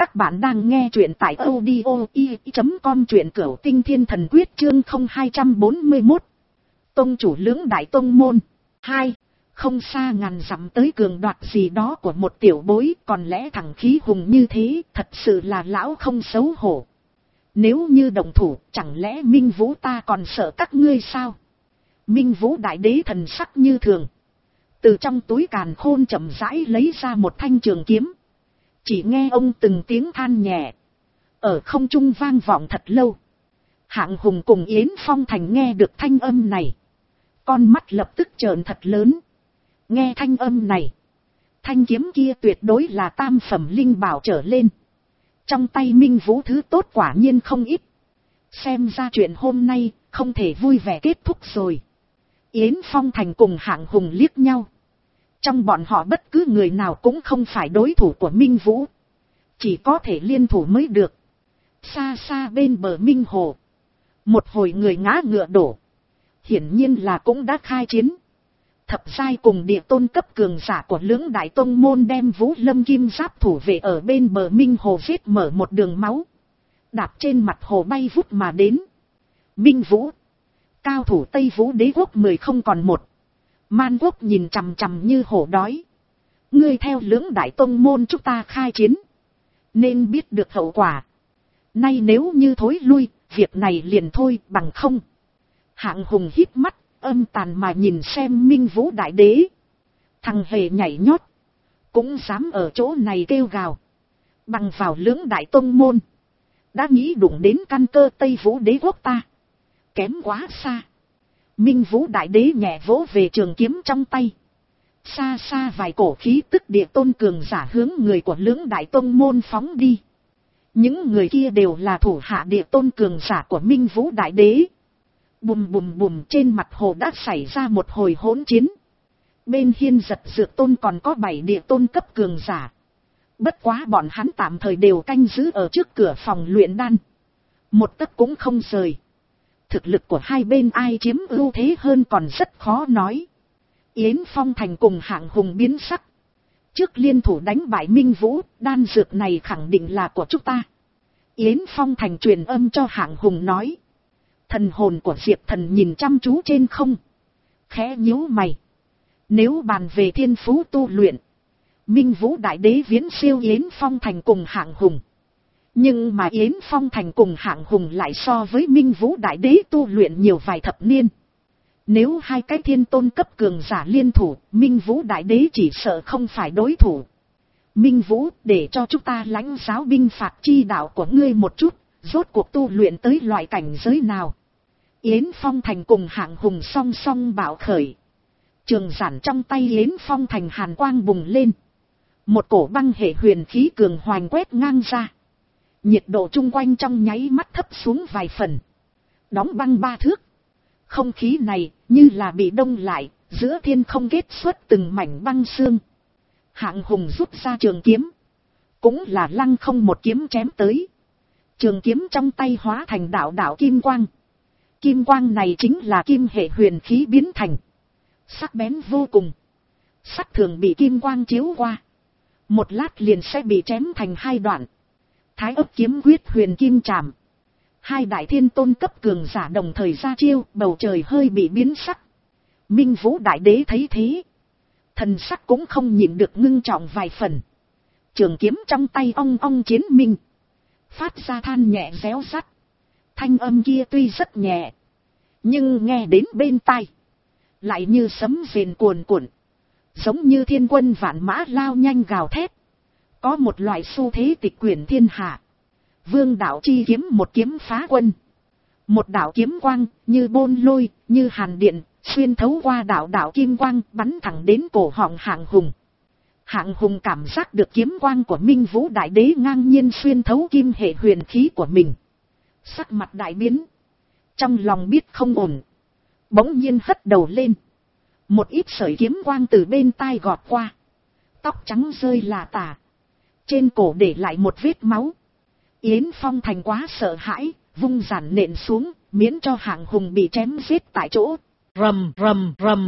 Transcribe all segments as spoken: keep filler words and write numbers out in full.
Các bạn đang nghe truyện tại audio i chấm com, truyện Cửu Tinh Thiên Thần Quyết chương không hai bốn mốt. Tông chủ lưỡng đại tông môn. hai. Không xa ngàn dặm tới cường đoạt gì đó của một tiểu bối, còn lẽ thằng khí hùng như thế, thật sự là lão không xấu hổ. Nếu như đồng thủ, chẳng lẽ Minh Vũ ta còn sợ các ngươi sao? Minh Vũ đại đế thần sắc như thường. Từ trong túi càn khôn chậm rãi lấy ra một thanh trường kiếm. Chỉ nghe ông từng tiếng than nhẹ. Ở không trung vang vọng thật lâu. Hạng Hùng cùng Yến Phong Thành nghe được thanh âm này. Con mắt lập tức trợn thật lớn. Nghe thanh âm này. Thanh kiếm kia tuyệt đối là tam phẩm linh bảo trở lên. Trong tay Minh Vũ thứ tốt quả nhiên không ít. Xem ra chuyện hôm nay không thể vui vẻ kết thúc rồi. Yến Phong Thành cùng Hạng Hùng liếc nhau. Trong bọn họ bất cứ người nào cũng không phải đối thủ của Minh Vũ. Chỉ có thể liên thủ mới được. Xa xa bên bờ Minh Hồ. Một hồi người ngã ngựa đổ. Hiển nhiên là cũng đã khai chiến. Thập giai cùng địa tôn cấp cường giả của lưỡng đại tông môn đem Vũ Lâm Kim Giáp thủ vệ ở bên bờ Minh Hồ vết mở một đường máu. Đạp trên mặt hồ bay vút mà đến. Minh Vũ. Cao thủ Tây Vũ đế quốc mười không còn một. Man Quốc nhìn chằm chằm như hổ đói. Ngươi theo lưỡng đại tông môn chúng ta khai chiến. Nên biết được hậu quả. Nay nếu như thối lui, việc này liền thôi bằng không. Hạng Hùng hít mắt, âm tàn mà nhìn xem Minh Vũ đại đế. Thằng hề nhảy nhót. Cũng dám ở chỗ này kêu gào. Bằng vào lưỡng đại tông môn. Đã nghĩ đụng đến căn cơ Tây Vũ đế quốc ta. Kém quá xa. Minh Vũ đại đế nhẹ vỗ về trường kiếm trong tay. Xa xa vài cổ khí tức địa tôn cường giả hướng người của lưỡng đại tông môn phóng đi. Những người kia đều là thủ hạ địa tôn cường giả của Minh Vũ đại đế. Bùm bùm bùm, trên mặt hồ đã xảy ra một hồi hỗn chiến. Bên Hiên Giật Dược Tôn còn có bảy địa tôn cấp cường giả. Bất quá bọn hắn tạm thời đều canh giữ ở trước cửa phòng luyện đan. Một tấc cũng không rời. Thực lực của hai bên ai chiếm ưu thế hơn còn rất khó nói. Yến Phong Thành cùng Hạng Hùng biến sắc. Trước liên thủ đánh bại Minh Vũ, đan dược này khẳng định là của chúng ta. Yến Phong Thành truyền âm cho Hạng Hùng nói. Thần hồn của Diệp Thần nhìn chăm chú trên không. Khẽ nhíu mày. Nếu bàn về thiên phú tu luyện, Minh Vũ đại đế viễn siêu Yến Phong Thành cùng Hạng Hùng. Nhưng mà Yến Phong Thành cùng Hạng Hùng lại so với Minh Vũ đại đế tu luyện nhiều vài thập niên. Nếu hai cái thiên tôn cấp cường giả liên thủ, Minh Vũ đại đế chỉ sợ không phải đối thủ. Minh Vũ, để cho chúng ta lãnh giáo binh phạt chi đạo của ngươi một chút, rốt cuộc tu luyện tới loại cảnh giới nào. Yến Phong Thành cùng Hạng Hùng song song bạo khởi. Trường giản trong tay Yến Phong Thành hàn quang bùng lên. Một cổ băng hệ huyền khí cường hoành quét ngang ra. Nhiệt độ chung quanh trong nháy mắt thấp xuống vài phần. Đóng băng ba thước. Không khí này như là bị đông lại, giữa thiên không kết xuất từng mảnh băng xương. Hạng Hùng rút ra trường kiếm. Cũng là lăng không một kiếm chém tới. Trường kiếm trong tay hóa thành đạo đạo kim quang. Kim quang này chính là kim hệ huyền khí biến thành. Sắc bén vô cùng. Sắt thường bị kim quang chiếu qua. Một lát liền sẽ bị chém thành hai đoạn. Thái ấp kiếm quyết huyền kim trảm. Hai đại thiên tôn cấp cường giả đồng thời ra chiêu, bầu trời hơi bị biến sắc. Minh Vũ đại đế thấy thế. Thần sắc cũng không nhịn được ngưng trọng vài phần. Trường kiếm trong tay ong ong chiến minh. Phát ra than nhẹ réo rắt. Thanh âm kia tuy rất nhẹ. Nhưng nghe đến bên tai. Lại như sấm rền cuồn cuộn. Giống như thiên quân vạn mã lao nhanh gào thét. Có một loại xu thế tịch quyển thiên hạ. Vương đạo chi kiếm một kiếm phá quân. Một đạo kiếm quang như bôn lôi, như hàn điện, xuyên thấu qua đạo đạo kim quang bắn thẳng đến cổ họng Hạng Hùng. Hạng Hùng cảm giác được kiếm quang của Minh Vũ đại đế ngang nhiên xuyên thấu kim hệ huyền khí của mình. Sắc mặt đại biến. Trong lòng biết không ổn. Bỗng nhiên hất đầu lên. Một ít sợi kiếm quang từ bên tai gọt qua. Tóc trắng rơi là tả. Trên cổ để lại một vết máu. Yến Phong Thành quá sợ hãi, vung giản nện xuống, miễn cho Hạng Hùng bị chém giết tại chỗ. Rầm rầm rầm.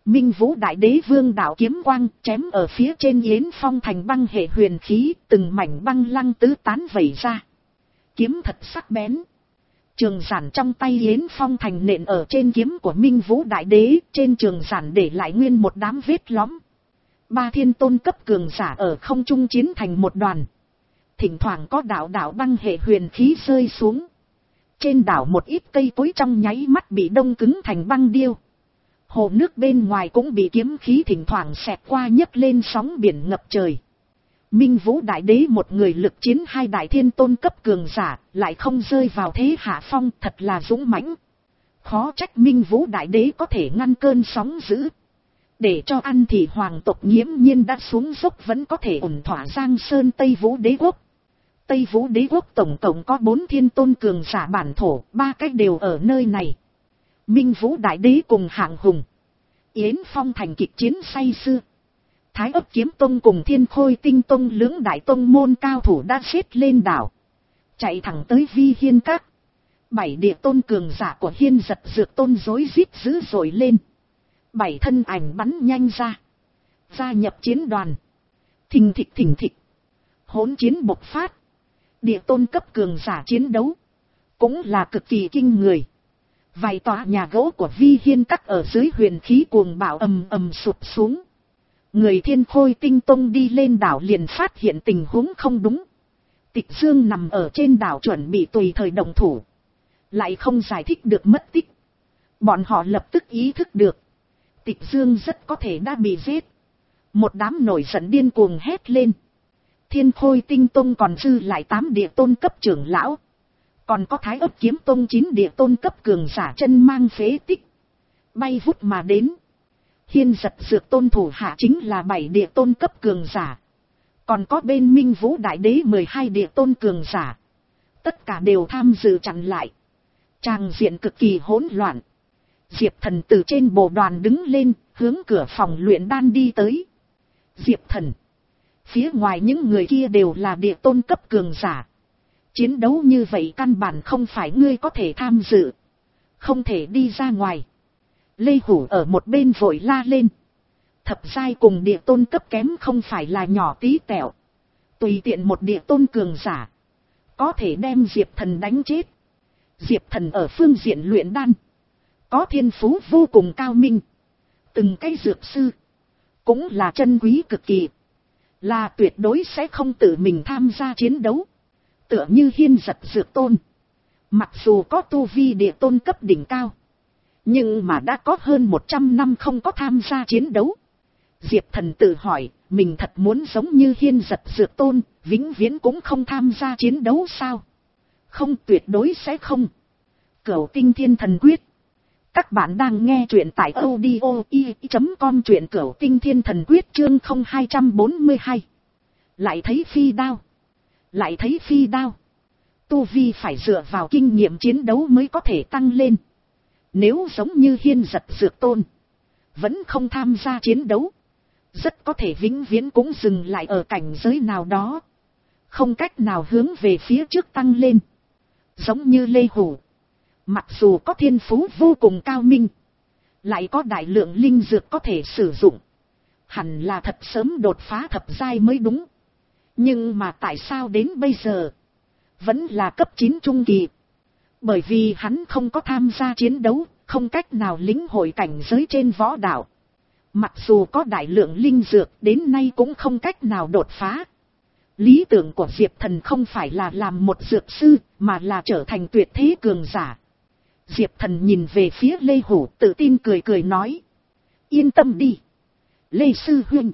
Minh Vũ Đại Đế vương đạo kiếm quang chém ở phía trên Yến Phong thành băng hệ huyền khí, từng mảnh băng lăng tứ tán vẩy ra. Kiếm thật sắc bén. Trường giản trong tay Yến Phong thành nện ở trên kiếm của Minh Vũ Đại Đế, trên trường giản để lại nguyên một đám vết lõm. Ba thiên tôn cấp cường giả ở không trung chiến thành một đoàn. Thỉnh thoảng có đạo đạo băng hệ huyền khí rơi xuống. Trên đảo một ít cây cối trong nháy mắt bị đông cứng thành băng điêu. Hồ nước bên ngoài cũng bị kiếm khí thỉnh thoảng xẹt qua nhấc lên sóng biển ngập trời. Minh Vũ Đại Đế một người lực chiến hai đại thiên tôn cấp cường giả, lại không rơi vào thế hạ phong, thật là dũng mãnh. Khó trách Minh Vũ Đại Đế có thể ngăn cơn sóng dữ. Để cho ăn thì hoàng tộc nghiễm nhiên đã xuống dốc vẫn có thể ổn thỏa Giang Sơn Tây Vũ Đế Quốc. Tây Vũ Đế Quốc tổng cộng có bốn thiên tôn cường giả bản thổ, ba cách đều ở nơi này. Minh Vũ Đại Đế cùng Hạng Hùng, Yến Phong thành kịch chiến say sưa. Thái Ấp Kiếm Tông cùng Thiên Khôi Tinh Tông lưỡng đại tông môn cao thủ đã xếp lên đảo, chạy thẳng tới Vi Hiên Các. Bảy địa tôn cường giả của Hiên Giật Dược Tôn rối rít dữ dội lên. Bảy thân ảnh bắn nhanh ra, gia nhập chiến đoàn. Thình thịch thình thịch, hỗn chiến bộc phát. Địa tôn cấp cường giả chiến đấu cũng là cực kỳ kinh người. Vài tòa nhà gỗ của Vi Hiên Các ở dưới huyền khí cuồng bạo ầm ầm sụp xuống. Người Thiên Khôi Tinh Tông đi lên đảo liền phát hiện tình huống không đúng. Tịch Dương nằm ở trên đảo chuẩn bị tùy thời động thủ, lại không giải thích được mất tích. Bọn họ lập tức ý thức được Tịch Dương rất có thể đã bị giết. Một đám nổi giận điên cuồng hét lên. Thiên Khôi Tinh Tông còn dư lại tám địa tôn cấp trưởng lão, còn có Thái Ấp Kiếm Tông chín địa tôn cấp cường giả chân mang phế tích, bay vút mà đến. Hiên Giật Dược Tôn thủ hạ chính là bảy địa tôn cấp cường giả, còn có bên Minh Vũ Đại Đế mười hai địa tôn cường giả, tất cả đều tham dự chặn lại. Tràng diện cực kỳ hỗn loạn. Diệp Thần từ trên bồ đoàn đứng lên, hướng cửa phòng luyện đan đi tới. Diệp Thần, phía ngoài những người kia đều là địa tôn cấp cường giả. Chiến đấu như vậy căn bản không phải ngươi có thể tham dự, không thể đi ra ngoài. Lê Hủ ở một bên vội la lên. Thập giai cùng địa tôn cấp kém không phải là nhỏ tí tẹo. Tùy tiện một địa tôn cường giả có thể đem Diệp Thần đánh chết. Diệp Thần ở phương diện luyện đan có thiên phú vô cùng cao minh. Từng cái dược sư cũng là chân quý cực kỳ, là tuyệt đối sẽ không tự mình tham gia chiến đấu. Tựa như Hiên Giật Dược Tôn, mặc dù có tu vi địa tôn cấp đỉnh cao, nhưng mà đã có hơn một trăm năm không có tham gia chiến đấu. Diệp Thần tự hỏi, mình thật muốn giống như Hiên Giật Dược Tôn, vĩnh viễn cũng không tham gia chiến đấu sao? Không, tuyệt đối sẽ không. Cửu Tinh Thiên Thần Quyết. Các bạn đang nghe truyện tại audio i chấm com, truyện Cửu Tinh Thiên Thần Quyết chương không hai bốn hai. Lại thấy phi đao. Lại thấy phi đao. Tu vi phải dựa vào kinh nghiệm chiến đấu mới có thể tăng lên. Nếu giống như Hiên Giật Dược Tôn, vẫn không tham gia chiến đấu, rất có thể vĩnh viễn cũng dừng lại ở cảnh giới nào đó, không cách nào hướng về phía trước tăng lên. Giống như Lê Hủ, mặc dù có thiên phú vô cùng cao minh, lại có đại lượng linh dược có thể sử dụng, hẳn là thật sớm đột phá thập giai mới đúng. Nhưng mà tại sao đến bây giờ vẫn là cấp chín trung kỳ? Bởi vì hắn không có tham gia chiến đấu, không cách nào lĩnh hội cảnh giới trên võ đạo. Mặc dù có đại lượng linh dược, đến nay cũng không cách nào đột phá. Lý tưởng của Diệp Thần không phải là làm một dược sư, mà là trở thành tuyệt thế cường giả. Diệp Thần nhìn về phía Lê Hủ, tự tin cười cười nói. Yên tâm đi, Lê Sư Huynh,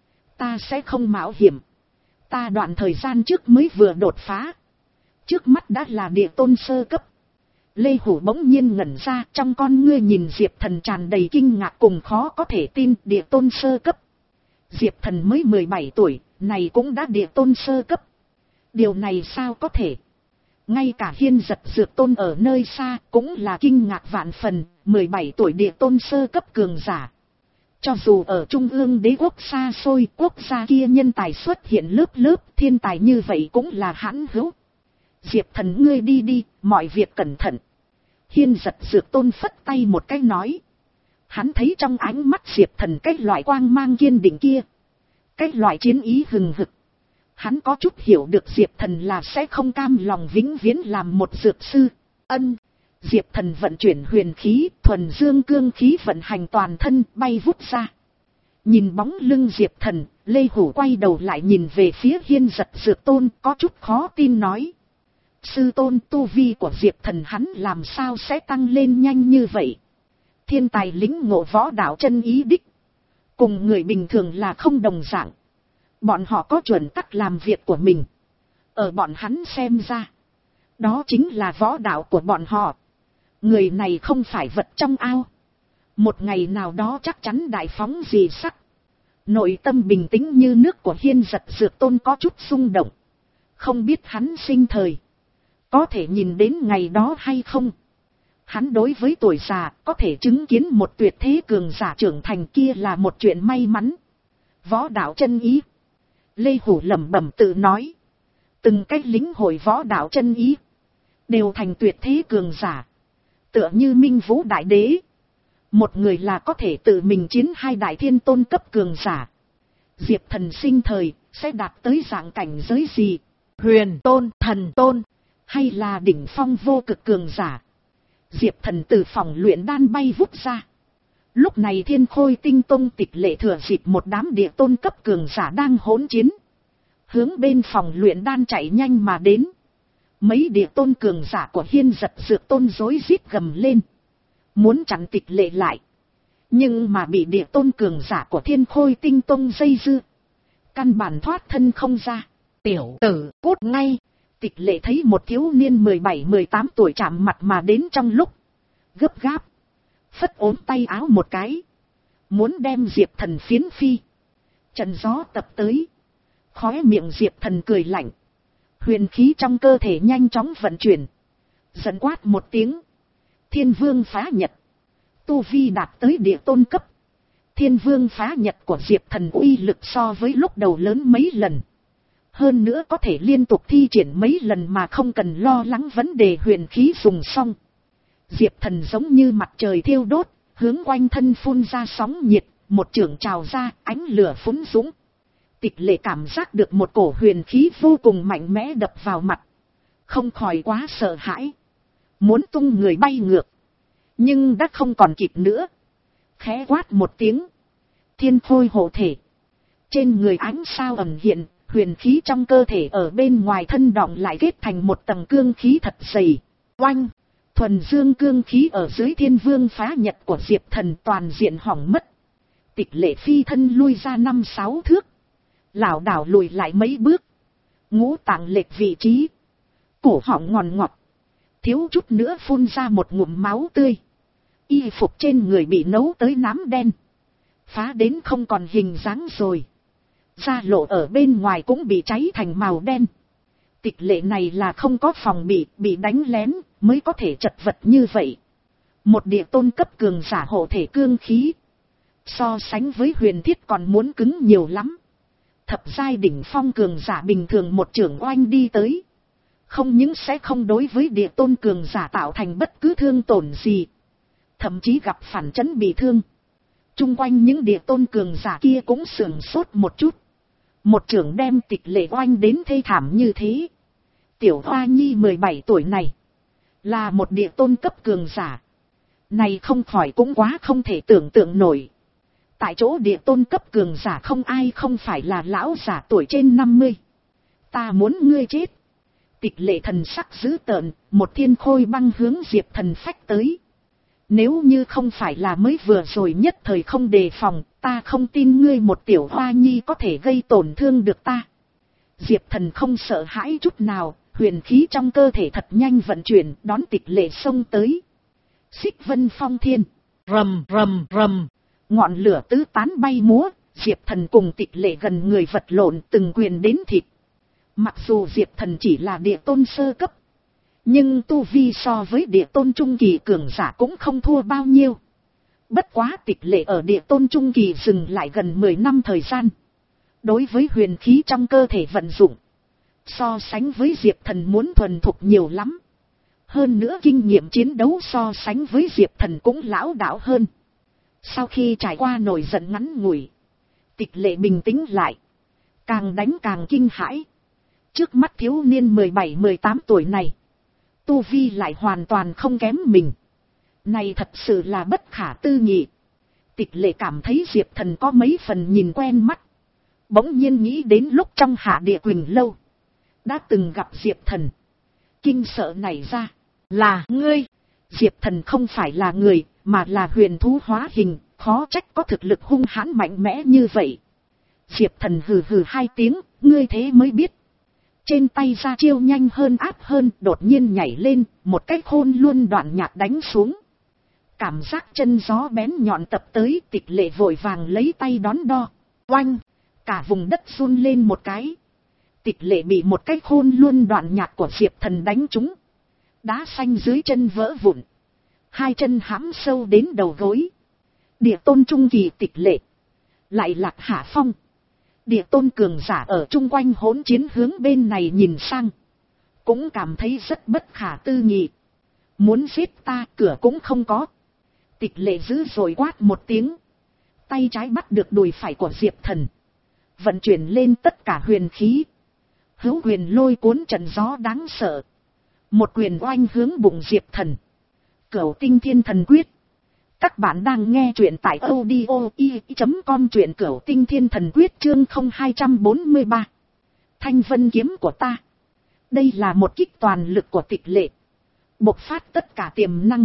ta sẽ không mạo hiểm. Ta đoạn thời gian trước mới vừa đột phá, trước mắt đã là địa tôn sơ cấp. Lê Hủ bỗng nhiên ngẩn ra, trong con ngươi nhìn Diệp Thần tràn đầy kinh ngạc cùng khó có thể tin. Địa tôn sơ cấp? Diệp Thần mới mười bảy tuổi, này cũng đã địa tôn sơ cấp. Điều này sao có thể? Ngay cả Hiên Giật Dược Tôn ở nơi xa cũng là kinh ngạc vạn phần, mười bảy tuổi địa tôn sơ cấp cường giả. Cho dù ở trung ương đế quốc xa xôi, quốc gia kia nhân tài xuất hiện lớp lớp, thiên tài như vậy cũng là hãn hữu. Diệp Thần ngươi đi đi, mọi việc cẩn thận. Hiên Giật Dược Tôn phất tay một cái nói. Hắn thấy trong ánh mắt Diệp Thần cái loại quang mang kiên định kia, cái loại chiến ý hừng hực. Hắn có chút hiểu được Diệp Thần là sẽ không cam lòng vĩnh viễn làm một dược sư. Ân, Diệp Thần vận chuyển huyền khí, thuần dương cương khí vận hành toàn thân bay vút ra. Nhìn bóng lưng Diệp Thần, Lê Hủ quay đầu lại nhìn về phía Hiên Giật Dược Tôn, có chút khó tin nói. Sư tôn, tu vi của Diệp Thần hắn làm sao sẽ tăng lên nhanh như vậy? Thiên tài lĩnh ngộ võ đạo chân ý đích, cùng người bình thường là không đồng dạng. Bọn họ có chuẩn tắc làm việc của mình. Ở bọn hắn xem ra, đó chính là võ đạo của bọn họ. Người này không phải vật trong ao. Một ngày nào đó chắc chắn đại phóng dị sắc. Nội tâm bình tĩnh như nước của Hiên Giật Dược Tôn có chút xung động. Không biết hắn sinh thời có thể nhìn đến ngày đó hay không. Hắn đối với tuổi già có thể chứng kiến một tuyệt thế cường giả trưởng thành kia là một chuyện may mắn. Võ đạo chân ý. Lê Hủ lẩm bẩm tự nói. Từng cái lính hội võ đạo chân ý đều thành tuyệt thế cường giả. Tựa như Minh Vũ Đại Đế. Một người là có thể tự mình chiến hai đại thiên tôn cấp cường giả. Diệp Thần sinh thời sẽ đạt tới dạng cảnh giới gì? Huyền tôn, thần tôn, hay là đỉnh phong vô cực cường giả? Diệp Thần từ phòng luyện đan bay vút ra. Lúc này Thiên Khôi Tinh Tông Tịch Lệ thừa dịp một đám địa tôn cấp cường giả đang hỗn chiến, hướng bên phòng luyện đan chạy nhanh mà đến. Mấy địa tôn cường giả của Hiên Giật Dược Tôn rối rít gầm lên, muốn chặn Tịch Lệ lại, nhưng mà bị địa tôn cường giả của Thiên Khôi Tinh Tông dây dưa, căn bản thoát thân không ra. Tiểu tử cút ngay! Tịch Lệ thấy một thiếu niên mười bảy mười tám tuổi chạm mặt mà đến trong lúc gấp gáp, phất ốm tay áo một cái, muốn đem Diệp Thần phiến phi. Trận gió tập tới, khóe miệng Diệp Thần cười lạnh, huyền khí trong cơ thể nhanh chóng vận chuyển, giận quát một tiếng, Thiên Vương phá nhật. Tu vi đạt tới địa tôn cấp. Thiên Vương phá nhật của Diệp Thần uy lực so với lúc đầu lớn mấy lần. Hơn nữa có thể liên tục thi triển mấy lần mà không cần lo lắng vấn đề huyền khí dùng xong. Diệp Thần giống như mặt trời thiêu đốt, hướng quanh thân phun ra sóng nhiệt, một chưởng trào ra, ánh lửa phúng dũng. Tịch Lệ cảm giác được một cổ huyền khí vô cùng mạnh mẽ đập vào mặt, không khỏi quá sợ hãi, muốn tung người bay ngược, nhưng đã không còn kịp nữa. Khẽ quát một tiếng, Thiên Khôi hộ thể. Trên người ánh sao ẩn hiện, huyền khí trong cơ thể ở bên ngoài thân đọng lại kết thành một tầng cương khí thật dày. Oanh! Thuần dương cương khí ở dưới Thiên Vương phá nhật của Diệp Thần toàn diện hỏng mất. Tịch Lệ phi thân lui ra năm sáu thước, lảo đảo lùi lại mấy bước, ngũ tạng lệch vị trí, cổ họng ngòn ngọt, thiếu chút nữa phun ra một ngụm máu tươi. Y phục trên người bị nấu tới nám đen, phá đến không còn hình dáng rồi. Da lộ ở bên ngoài cũng bị cháy thành màu đen. Tịch Lệ này là không có phòng bị, bị đánh lén mới có thể chật vật như vậy. Một địa tôn cấp cường giả hộ thể cương khí, so sánh với huyền thiết còn muốn cứng nhiều lắm. Thập giai đỉnh phong cường giả bình thường một chưởng oanh đi tới, không những sẽ không đối với địa tôn cường giả tạo thành bất cứ thương tổn gì, thậm chí gặp phản chấn bị thương. Trung quanh những địa tôn cường giả kia cũng sườn sốt một chút, một chưởng đem Tịch Lệ oanh đến thê thảm như thế. Tiểu Hoa Nhi mười bảy tuổi này là một địa tôn cấp cường giả, này không khỏi cũng quá không thể tưởng tượng nổi. Tại chỗ địa tôn cấp cường giả không ai không phải là lão giả tuổi trên năm mươi. Ta muốn ngươi chết. Tịch Lệ thần sắc dữ tợn, một thiên khôi băng hướng Diệp Thần phách tới. Nếu như không phải là mới vừa rồi nhất thời không đề phòng, ta không tin ngươi một tiểu hoa nhi có thể gây tổn thương được ta. Diệp Thần không sợ hãi chút nào, huyền khí trong cơ thể thật nhanh vận chuyển, đón Tịch Lệ xông tới. Xích vân phong thiên, rầm rầm rầm, ngọn lửa tứ tán bay múa, Diệp Thần cùng Tịch Lệ gần người vật lộn từng quyền đến thịt. Mặc dù Diệp Thần chỉ là địa tôn sơ cấp, nhưng tu vi so với địa tôn trung kỳ cường giả cũng không thua bao nhiêu. Bất quá Tịch Lệ ở địa tôn trung kỳ dừng lại gần mười năm thời gian. Đối với huyền khí trong cơ thể vận dụng, so sánh với Diệp Thần muốn thuần thục nhiều lắm. Hơn nữa kinh nghiệm chiến đấu so sánh với Diệp Thần cũng lão đảo hơn. Sau khi trải qua nổi giận ngắn ngủi, Tịch Lệ bình tĩnh lại, càng đánh càng kinh hãi. Trước mắt thiếu niên mười bảy mười tám tuổi này, tu vi lại hoàn toàn không kém mình. Này thật sự là bất khả tư nghị. Tịch Lệ cảm thấy Diệp Thần có mấy phần nhìn quen mắt. Bỗng nhiên nghĩ đến lúc trong Hạ Địa Quỳnh lâu, đã từng gặp Diệp Thần. Kinh sợ nảy ra, là ngươi. Diệp Thần không phải là người, mà là huyền thú hóa hình, khó trách có thực lực hung hãn mạnh mẽ như vậy. Diệp Thần hừ hừ hai tiếng, ngươi thế mới biết. Trên tay ra chiêu nhanh hơn áp hơn, đột nhiên nhảy lên, một cái khôn luôn đoạn nhạc đánh xuống. Cảm giác chân gió bén nhọn tập tới, Tịch Lệ vội vàng lấy tay đón đo. Oanh! Cả vùng đất run lên một cái. Tịch Lệ bị một cái khôn luôn đoạn nhạc của Diệp Thần đánh trúng. Đá xanh dưới chân vỡ vụn. Hai chân hãm sâu đến đầu gối. Địa tôn trung kỳ Tịch Lệ lại lạc hạ phong. Địa tôn cường giả ở chung quanh hỗn chiến hướng bên này nhìn sang, cũng cảm thấy rất bất khả tư nghị. Muốn giết ta, cửa cũng không có. Tịch Lệ dữ rồi quát một tiếng. Tay trái bắt được đùi phải của Diệp Thần, vận chuyển lên tất cả huyền khí. Hữu huyền lôi cuốn trận gió đáng sợ. Một quyền oanh hướng bụng Diệp Thần. Cửu Tinh Thiên Thần Quyết. Các bạn đang nghe truyện tại audio i chấm com, truyện Cửu Tinh Thiên Thần Quyết chương không hai bốn ba. Thanh vân kiếm của ta. Đây là một kích toàn lực của Tịch Lệ, bộc phát tất cả tiềm năng.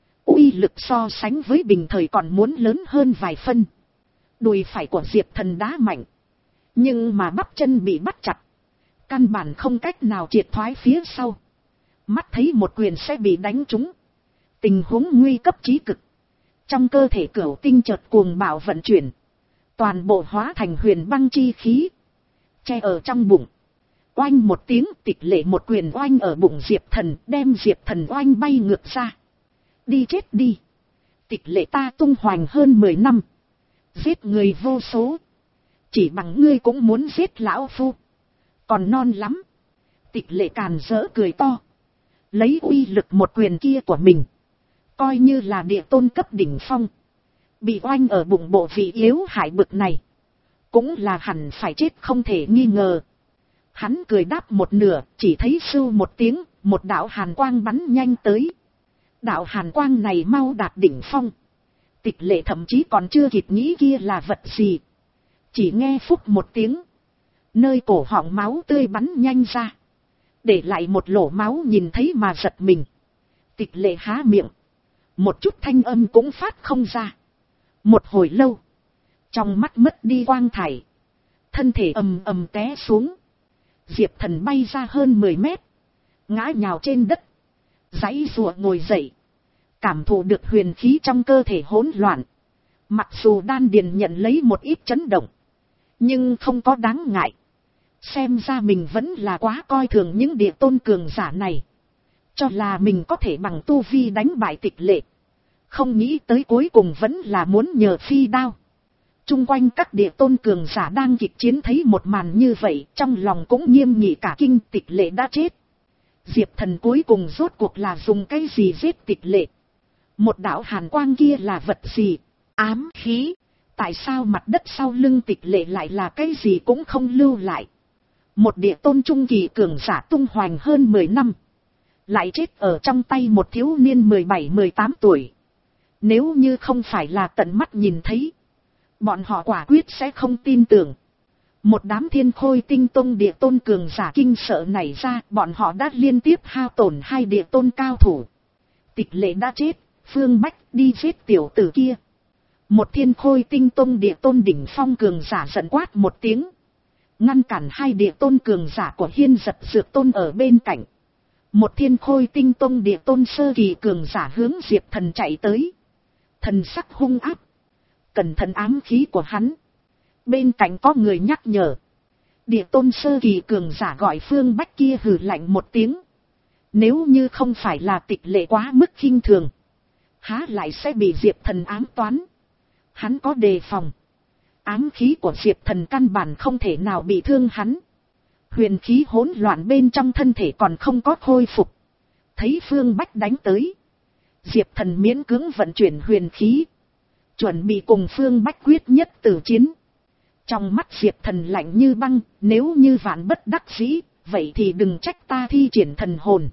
Uy lực so sánh với bình thời còn muốn lớn hơn vài phân. Đùi phải của Diệp Thần đá mạnh, nhưng mà bắp chân bị bắt chặt, căn bản không cách nào triệt thoái phía sau. Mắt thấy một quyền sẽ bị đánh trúng, tình huống nguy cấp chí cực. Trong cơ thể Cửu Tinh chợt cuồng bạo vận chuyển, toàn bộ hóa thành huyền băng chi khí, che ở trong bụng. Oanh một tiếng, Tịch Lệ một quyền oanh ở bụng Diệp Thần, đem Diệp Thần oanh bay ngược ra. Đi chết đi. Tịch Lệ ta tung hoành hơn mười năm, giết người vô số, chỉ bằng ngươi cũng muốn giết lão phu, còn non lắm. Tịch Lệ càn rỡ cười to, lấy uy lực một quyền kia của mình, coi như là địa tôn cấp đỉnh phong, bị oanh ở bụng bộ vị yếu hại bực này, cũng là hẳn phải chết không thể nghi ngờ. Hắn cười đáp một nửa, chỉ thấy sưu một tiếng, một đạo hàn quang bắn nhanh tới. Đạo hàn quang này mau đạt đỉnh phong. Tịch Lệ thậm chí còn chưa kịp nghĩ kia là vật gì, chỉ nghe phúc một tiếng, nơi cổ họng máu tươi bắn nhanh ra, để lại một lỗ máu nhìn thấy mà giật mình. Tịch Lệ há miệng, một chút thanh âm cũng phát không ra. Một hồi lâu, trong mắt mất đi quang thải, thân thể ầm ầm té xuống. Diệp Thần bay ra hơn mười mét, ngã nhào trên đất, giãy giụa ngồi dậy, cảm thụ được huyền khí trong cơ thể hỗn loạn. Mặc dù đan điền nhận lấy một ít chấn động, nhưng không có đáng ngại. Xem ra mình vẫn là quá coi thường những địa tôn cường giả này, cho là mình có thể bằng tu vi đánh bại Tịch Lệ, không nghĩ tới cuối cùng vẫn là muốn nhờ phi đao. Trung quanh các địa tôn cường giả đang kịch chiến thấy một màn như vậy, trong lòng cũng nghiêm nghị cả kinh. Tịch Lệ đã chết. Diệp Thần cuối cùng rốt cuộc là dùng cái gì giết Tịch Lệ? Một đạo hàn quang kia là vật gì? Ám khí. Tại sao mặt đất sau lưng Tịch Lệ lại là cái gì cũng không lưu lại? Một địa tôn trung kỳ cường giả tung hoành hơn mười năm, lại chết ở trong tay một thiếu niên mười bảy mười tám tuổi. Nếu như không phải là tận mắt nhìn thấy, bọn họ quả quyết sẽ không tin tưởng. Một đám Thiên Khôi Tinh Tông địa tôn cường giả kinh sợ nảy ra, bọn họ đã liên tiếp hao tổn hai địa tôn cao thủ. Tịch Lệ đã chết, Phương Bách đi giết tiểu tử kia. Một Thiên Khôi Tinh Tông địa tôn đỉnh phong cường giả giận quát một tiếng, ngăn cản hai địa tôn cường giả của Hiên Giật Dược Tôn ở bên cạnh. Một Thiên Khôi Tinh Tông địa tôn sơ kỳ cường giả hướng Diệp Thần chạy tới, thần sắc hung áp, cẩn thận ám khí của hắn. Bên cạnh có người nhắc nhở. Địa tôn sơ kỳ cường giả gọi Phương Bách kia hừ lạnh một tiếng. Nếu như không phải là Tịch Lệ quá mức khinh thường, há lại sẽ bị Diệp Thần ám toán. Hắn có đề phòng, ám khí của Diệp Thần căn bản không thể nào bị thương hắn. Huyền khí hỗn loạn bên trong thân thể còn không có khôi phục. Thấy Phương Bách đánh tới, Diệp Thần miễn cưỡng vận chuyển huyền khí, chuẩn bị cùng Phương Bách quyết nhất tử chiến. Trong mắt Diệp Thần lạnh như băng, nếu như vạn bất đắc dĩ, vậy thì đừng trách ta thi triển thần hồn.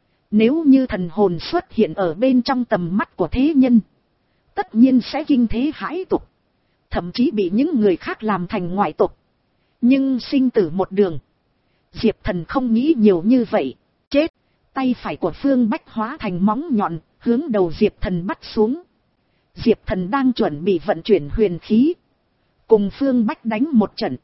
Nếu như thần hồn xuất hiện ở bên trong tầm mắt của thế nhân, tất nhiên sẽ kinh thế hãi tục, thậm chí bị những người khác làm thành ngoại tục. Nhưng sinh tử một đường, Diệp Thần không nghĩ nhiều như vậy. Chết! Tay phải của Phương Bách hóa thành móng nhọn, hướng đầu Diệp Thần bắt xuống. Diệp Thần đang chuẩn bị vận chuyển huyền khí, cùng Phương Bách đánh một trận.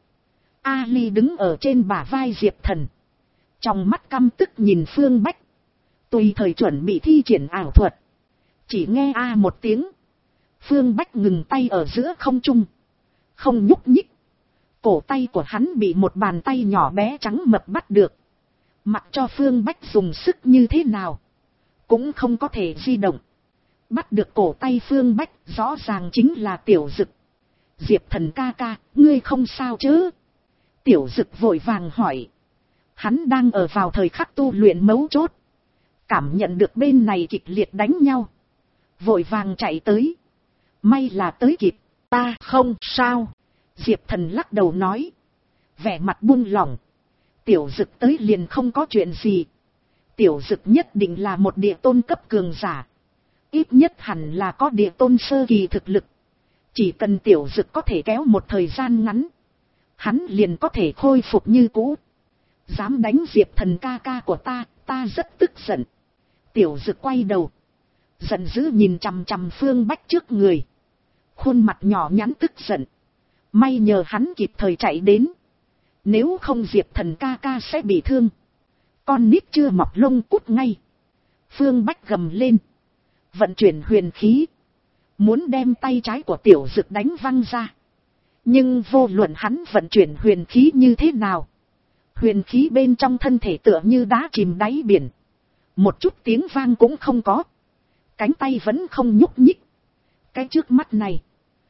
Ali đứng ở trên bả vai Diệp Thần, trong mắt căm tức nhìn Phương Bách, tùy thời chuẩn bị thi triển ảo thuật. Chỉ nghe a một tiếng, Phương Bách ngừng tay ở giữa không trung, không nhúc nhích. Cổ tay của hắn bị một bàn tay nhỏ bé trắng mập bắt được. Mặc cho Phương Bách dùng sức như thế nào, cũng không có thể di động. Bắt được cổ tay Phương Bách rõ ràng chính là Tiểu Dực. Diệp Thần ca ca, ngươi không sao chứ? Tiểu Dực vội vàng hỏi. Hắn đang ở vào thời khắc tu luyện mấu chốt, cảm nhận được bên này kịch liệt đánh nhau, vội vàng chạy tới. May là tới kịp, ta không sao. Diệp Thần lắc đầu nói, vẻ mặt buông lỏng. Tiểu Dực tới liền không có chuyện gì. Tiểu Dực nhất định là một địa tôn cấp cường giả, ít nhất hẳn là có địa tôn sơ kỳ thực lực. Chỉ cần Tiểu Dực có thể kéo một thời gian ngắn, hắn liền có thể khôi phục như cũ. Dám đánh Diệp Thần ca ca của ta, ta rất tức giận. Tiểu Dực quay đầu, giận dữ nhìn chằm chằm Phương Bách trước người, khuôn mặt nhỏ nhắn tức giận. May nhờ hắn kịp thời chạy đến, nếu không Diệp Thần ca ca sẽ bị thương. Con nít chưa mọc lông cút ngay. Phương Bách gầm lên, vận chuyển huyền khí, muốn đem tay trái của Tiểu Dực đánh văng ra. Nhưng vô luận hắn vận chuyển huyền khí như thế nào, huyền khí bên trong thân thể tựa như đá chìm đáy biển, một chút tiếng vang cũng không có. Cánh tay vẫn không nhúc nhích. Cái trước mắt này,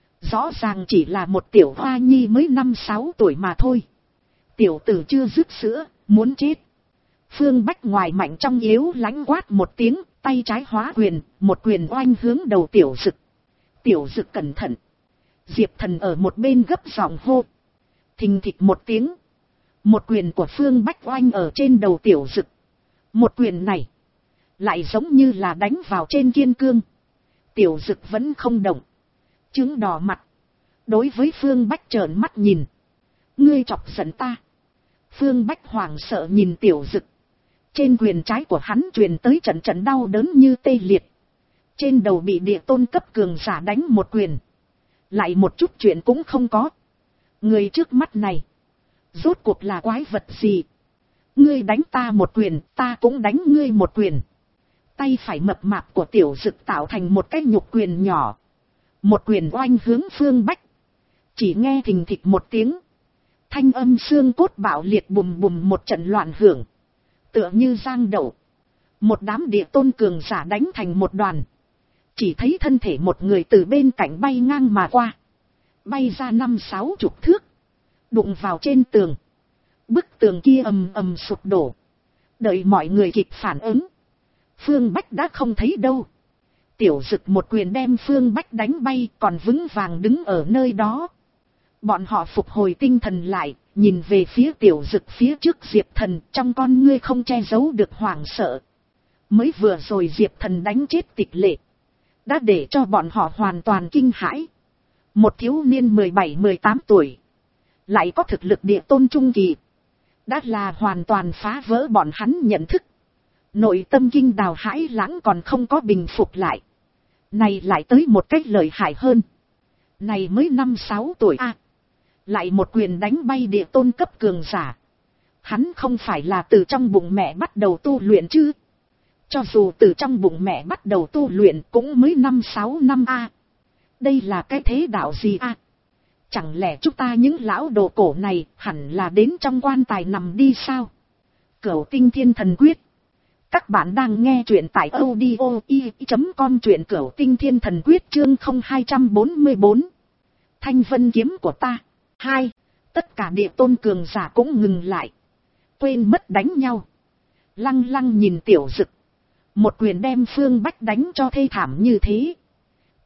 rõ ràng chỉ là một tiểu hoa nhi mới năm sáu tuổi mà thôi. Tiểu tử chưa dứt sữa, muốn chết. Phương Bách ngoài mạnh trong yếu lãnh quát một tiếng, tay trái hóa quyền, một quyền oanh hướng đầu Tiểu Dực. Tiểu Dực cẩn thận. Diệp Thần ở một bên gấp giọng hô. Thình thịch một tiếng, một quyền của Phương Bách oanh ở trên đầu Tiểu Dực. Một quyền này lại giống như là đánh vào trên kiên cương. Tiểu Dực vẫn không động, trứng đỏ mặt, đối với Phương Bách trợn mắt nhìn. Ngươi chọc giận ta. Phương Bách hoảng sợ nhìn Tiểu Dực. Trên quyền trái của hắn truyền tới trận trận đau đớn như tê liệt. Trên đầu bị địa tôn cấp cường giả đánh một quyền, lại một chút chuyện cũng không có. Người trước mắt này, rốt cuộc là quái vật gì? Ngươi đánh ta một quyền, ta cũng đánh ngươi một quyền. Tay phải mập mạp của Tiểu Dực tạo thành một cái nhục quyền nhỏ, một quyền oanh hướng Phương Bách. Chỉ nghe thình thịch một tiếng, thanh âm xương cốt bạo liệt bùm bùm một trận loạn hưởng, tựa như giang đậu. Một đám địa tôn cường giả đánh thành một đoàn. Chỉ thấy thân thể một người từ bên cạnh bay ngang mà qua, bay ra năm sáu chục thước, đụng vào trên tường. Bức tường kia ầm ầm sụp đổ. Đợi mọi người kịp phản ứng, Phương Bách đã không thấy đâu. Tiểu Dực một quyền đem Phương Bách đánh bay, còn vững vàng đứng ở nơi đó. Bọn họ phục hồi tinh thần lại, nhìn về phía Tiểu Dực phía trước Diệp Thần, trong con ngươi không che giấu được hoảng sợ. Mới vừa rồi Diệp Thần đánh chết Tịch Lệ, đã để cho bọn họ hoàn toàn kinh hãi. Một thiếu niên mười bảy mười tám tuổi, lại có thực lực địa tôn trung kỳ, đã là hoàn toàn phá vỡ bọn hắn nhận thức. Nội tâm kinh đào hãi lãng còn không có bình phục lại, này lại tới một cách lợi hại hơn. Này mới năm sáu tuổi a, à, lại một quyền đánh bay địa tôn cấp cường giả. Hắn không phải là từ trong bụng mẹ bắt đầu tu luyện chứ? Cho dù từ trong bụng mẹ bắt đầu tu luyện cũng mới năm sáu năm a. À. Đây là cái thế đạo gì a? À? Chẳng lẽ chúng ta những lão đồ cổ này hẳn là đến trong quan tài nằm đi sao? Cửu Tinh Thiên Thần Quyết. Các bạn đang nghe truyện tại audio i chấm com, truyện Cửu Tinh Thiên Thần Quyết chương không hai bốn bốn. Thanh vân kiếm của ta. Hai. Tất cả địa tôn cường giả cũng ngừng lại, quên mất đánh nhau, lăng lăng nhìn Tiểu Dực. Một quyền đem Phương Bách đánh cho thê thảm như thế.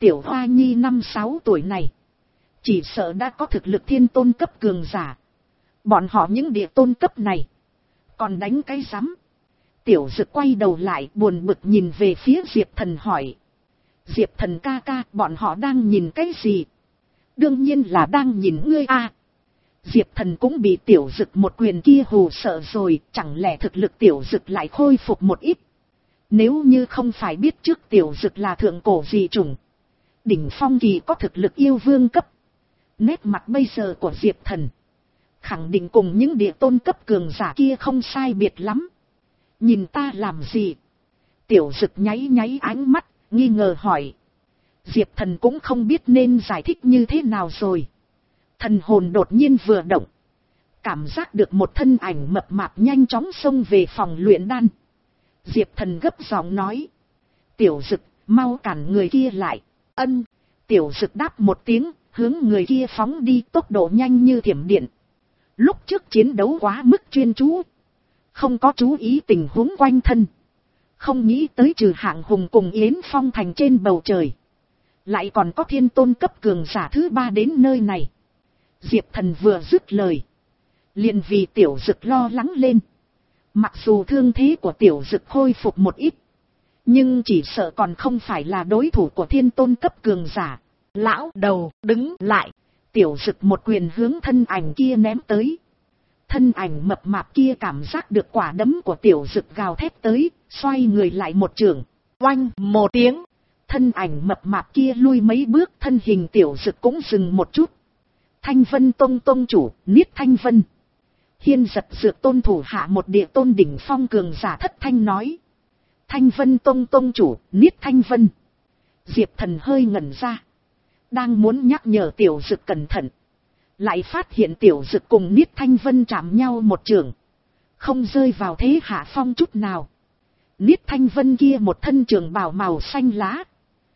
tiểu hoa nhi năm sáu tuổi này, chỉ sợ đã có thực lực thiên tôn cấp cường giả. Bọn họ những địa tôn cấp này, còn đánh cái rắm. Tiểu Dực quay đầu lại buồn bực nhìn về phía Diệp Thần hỏi. Diệp Thần ca ca, bọn họ đang nhìn cái gì? Đương nhiên là đang nhìn ngươi a. Diệp Thần cũng bị Tiểu Dực một quyền kia hù sợ rồi, chẳng lẽ thực lực Tiểu Dực lại khôi phục một ít? Nếu như không phải biết trước Tiểu Dực là thượng cổ dị chủng, đỉnh phong kỳ có thực lực yêu vương cấp, nét mặt bây giờ của Diệp Thần khẳng định cùng những địa tôn cấp cường giả kia không sai biệt lắm. Nhìn ta làm gì? Tiểu Dực nháy nháy ánh mắt, nghi ngờ hỏi. Diệp Thần cũng không biết nên giải thích như thế nào rồi. Thần hồn đột nhiên vừa động, cảm giác được một thân ảnh mập mạp nhanh chóng xông về phòng luyện đan. Diệp Thần gấp giọng nói. Tiểu Dực, mau cản người kia lại. Ân. Tiểu Dực đáp một tiếng, hướng người kia phóng đi, tốc độ nhanh như thiểm điện. Lúc trước chiến đấu quá mức chuyên chú, không có chú ý tình huống quanh thân. Không nghĩ tới trừ Hạng Hùng cùng Yến Phong Thành trên bầu trời, lại còn có thiên tôn cấp cường giả thứ ba đến nơi này. Diệp Thần vừa dứt lời, liền vì Tiểu Dực lo lắng lên. Mặc dù thương thế của Tiểu Dực khôi phục một ít, nhưng chỉ sợ còn không phải là đối thủ của thiên tôn cấp cường giả. Lão đầu, đứng lại. Tiểu Dực một quyền hướng thân ảnh kia ném tới. Thân ảnh mập mạp kia cảm giác được quả đấm của Tiểu Dực gào thét tới, xoay người lại một trường. Oanh một tiếng, thân ảnh mập mạp kia lui mấy bước, thân hình Tiểu Dực cũng dừng một chút. Thanh Vân Tông tông chủ, Niết Thanh Vân. Hiên Giật Dược tôn thủ hạ một địa tôn đỉnh phong cường giả thất thanh nói. Thanh Vân Tông tông chủ, Niết Thanh Vân. Diệp Thần hơi ngẩn ra, đang muốn nhắc nhở Tiểu Dực cẩn thận, lại phát hiện Tiểu Dực cùng Niết Thanh Vân chạm nhau một trường, không rơi vào thế hạ phong chút nào. Niết Thanh Vân kia một thân trường bào màu xanh lá,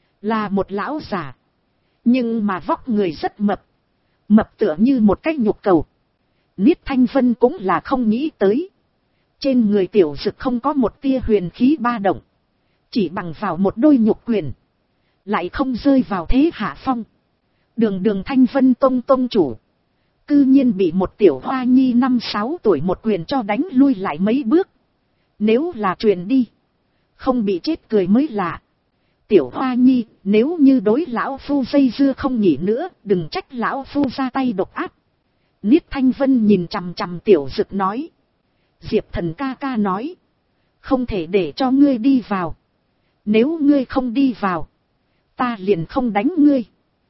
là một lão già, nhưng mà vóc người rất mập, mập tựa như một cái nhục cầu. Niết Thanh Vân cũng là không nghĩ tới, trên người Tiểu Dực không có một tia huyền khí ba động, chỉ bằng vào một đôi nhục quyền, lại không rơi vào thế hạ phong. Đường đường Thanh Vân Tông tông chủ, cư nhiên bị một tiểu hoa nhi năm sáu tuổi một quyền cho đánh lui lại mấy bước. Nếu là truyền đi, không bị chết cười mới lạ. Tiểu hoa nhi, nếu như đối lão phu dây dưa không nghỉ nữa, đừng trách lão phu ra tay độc ác. Niết Thanh Vân nhìn chằm chằm Tiểu Dực nói. Diệp Thần ca ca nói, không thể để cho ngươi đi vào. Nếu ngươi không đi vào, ta liền không đánh ngươi.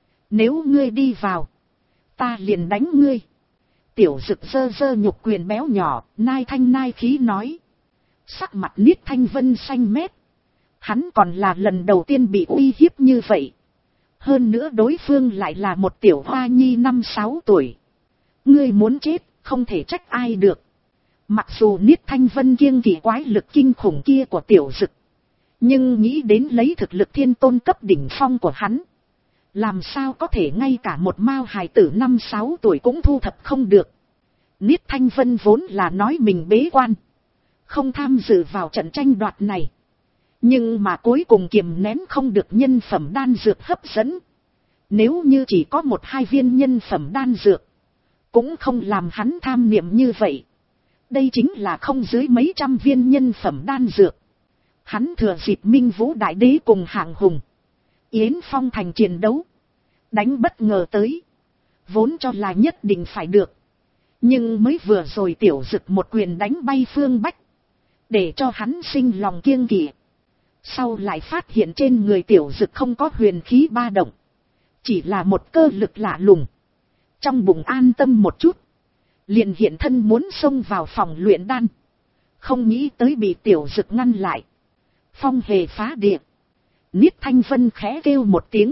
Nếu ngươi đi vào, ta liền đánh ngươi. Tiểu Dực giơ giơ nhục quyền béo nhỏ, nai thanh nai khí nói. Sắc mặt Niết Thanh Vân xanh mét. Hắn còn là lần đầu tiên bị uy hiếp như vậy. Hơn nữa đối phương lại là một tiểu hoa nhi năm sáu tuổi. Ngươi muốn chết, không thể trách ai được. Mặc dù Niết Thanh Vân kiêng kỵ quái lực kinh khủng kia của Tiểu Dực, nhưng nghĩ đến lấy thực lực thiên tôn cấp đỉnh phong của hắn, làm sao có thể ngay cả một mao hài tử năm sáu tuổi cũng thu thập không được. Niết Thanh Vân vốn là nói mình bế quan, không tham dự vào trận tranh đoạt này. Nhưng mà cuối cùng kiềm nén không được nhân phẩm đan dược hấp dẫn. Nếu như chỉ có một hai viên nhân phẩm đan dược, cũng không làm hắn tham niệm như vậy. Đây chính là không dưới mấy trăm viên nhân phẩm đan dược. Hắn thừa dịp Minh Vũ Đại Đế cùng Hạng Hùng, Yến Phong Thành chiến đấu, đánh bất ngờ tới, vốn cho là nhất định phải được. Nhưng mới vừa rồi Tiểu Dực một quyền đánh bay Phương Bách, để cho hắn sinh lòng kiêng kỵ. Sau lại phát hiện trên người Tiểu Dực không có huyền khí ba động, chỉ là một cơ lực lạ lùng. Trong bụng an tâm một chút, liền hiện thân muốn xông vào phòng luyện đan. Không nghĩ tới bị Tiểu Dực ngăn lại. Phong hề phá địa. Niết Thanh Vân khẽ kêu một tiếng,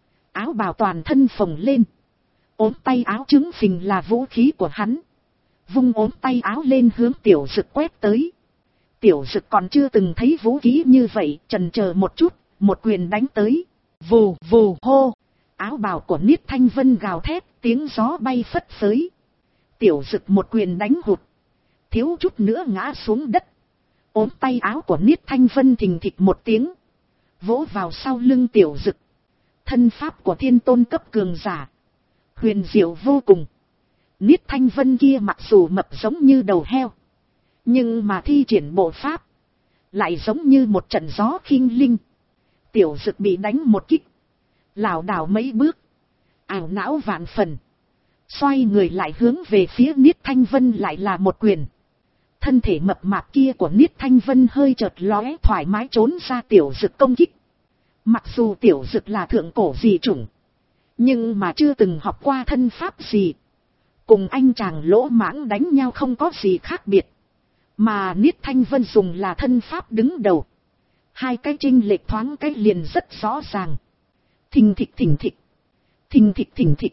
áo bào toàn thân phồng lên. Ốm tay áo trứng phình là vũ khí của hắn. Vung ốm tay áo lên hướng Tiểu Dực quét tới. Tiểu Dực còn chưa từng thấy vũ khí như vậy, chần chờ một chút, một quyền đánh tới. Vù vù hô, áo bào của Niết Thanh Vân gào thét, tiếng gió bay phất phới. Tiểu Dực một quyền đánh hụt, thiếu chút nữa ngã xuống đất. Ốm tay áo của Niết Thanh Vân thình thịch một tiếng, vỗ vào sau lưng Tiểu Dực. Thân pháp của thiên tôn cấp cường giả. Huyền diệu vô cùng. Niết Thanh Vân kia mặc dù mập giống như đầu heo. Nhưng mà thi triển bộ pháp. Lại giống như một trận gió khinh linh. Tiểu Dực bị đánh một kích. Lảo đảo mấy bước. Ảo não vạn phần. Xoay người lại hướng về phía Niết Thanh Vân lại là một quyền. Thân thể mập mạp kia của Niết Thanh Vân hơi chợt lóe thoải mái trốn ra Tiểu Dực công kích. Mặc dù Tiểu Dực là thượng cổ dị chủng. Nhưng mà chưa từng học qua thân pháp gì. Cùng anh chàng lỗ mãng đánh nhau không có gì khác biệt. Mà Niết Thanh Vân dùng là thân pháp đứng đầu. Hai cái chênh lệch thoáng cái liền rất rõ ràng. Thình thịch thình thịch. Thình thịch thình thịch.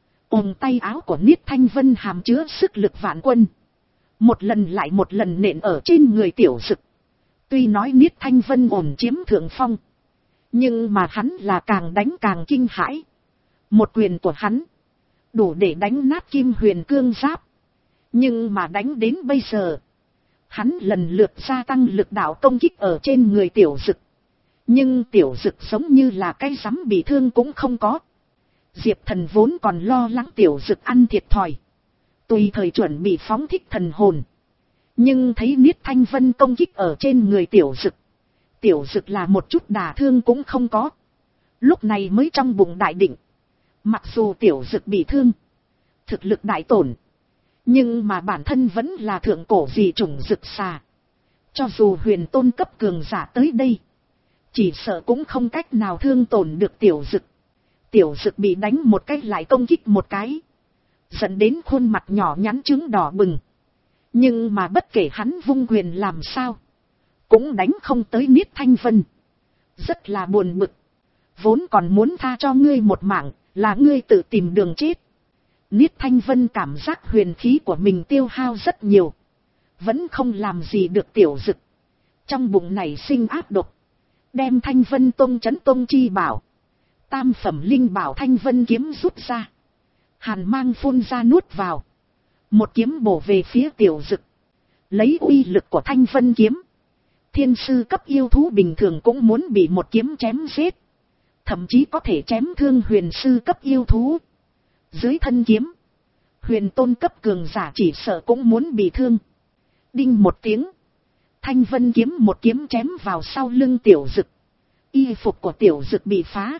Ôm tay áo của Niết Thanh Vân hàm chứa sức lực vạn quân. Một lần lại một lần nện ở trên người Tiểu Dực. Tuy nói Niết Thanh Vân ổn chiếm thượng phong. Nhưng mà hắn là càng đánh càng kinh hãi. Một quyền của hắn. Đủ để đánh nát kim huyền cương giáp. Nhưng mà đánh đến bây giờ. Hắn lần lượt gia tăng lực đạo công kích ở trên người Tiểu Dực. Nhưng Tiểu Dực giống như là cái rắm bị thương cũng không có. Diệp Thần vốn còn lo lắng Tiểu Dực ăn thiệt thòi. Tùy thời chuẩn bị phóng thích thần hồn. Nhưng thấy Niết Thanh Vân công kích ở trên người Tiểu Dực. Tiểu Dực là một chút đả thương cũng không có. Lúc này mới trong bụng đại định. Mặc dù Tiểu Dực bị thương. Thực lực đại tổn. Nhưng mà bản thân vẫn là thượng cổ dị chủng Dực xà. Cho dù huyền tôn cấp cường giả tới đây. Chỉ sợ cũng không cách nào thương tổn được Tiểu Dực. Tiểu Dực bị đánh một cái lại công kích một cái. Dẫn đến khuôn mặt nhỏ nhắn trứng đỏ bừng. Nhưng mà bất kể hắn vung quyền làm sao. Cũng đánh không tới Niết Thanh Vân. Rất là buồn bực. Vốn còn muốn tha cho ngươi một mạng. Là ngươi tự tìm đường chết. Niết Thanh Vân cảm giác huyền khí của mình tiêu hao rất nhiều. Vẫn không làm gì được Tiểu Dực. Trong bụng này sinh áp độc. Đem Thanh Vân Tông Chấn Tông Chi Bảo. Tam phẩm linh bảo Thanh Vân kiếm rút ra. Hàn mang phun ra nuốt vào. Một kiếm bổ về phía Tiểu Dực. Lấy uy lực của Thanh Vân kiếm. Thiên sư cấp yêu thú bình thường cũng muốn bị một kiếm chém giết. Thậm chí có thể chém thương huyền sư cấp yêu thú. Dưới thân kiếm. Huyền tôn cấp cường giả chỉ sợ cũng muốn bị thương. Đinh một tiếng. Thanh Vân kiếm một kiếm chém vào sau lưng Tiểu Dực. Y phục của Tiểu Dực bị phá.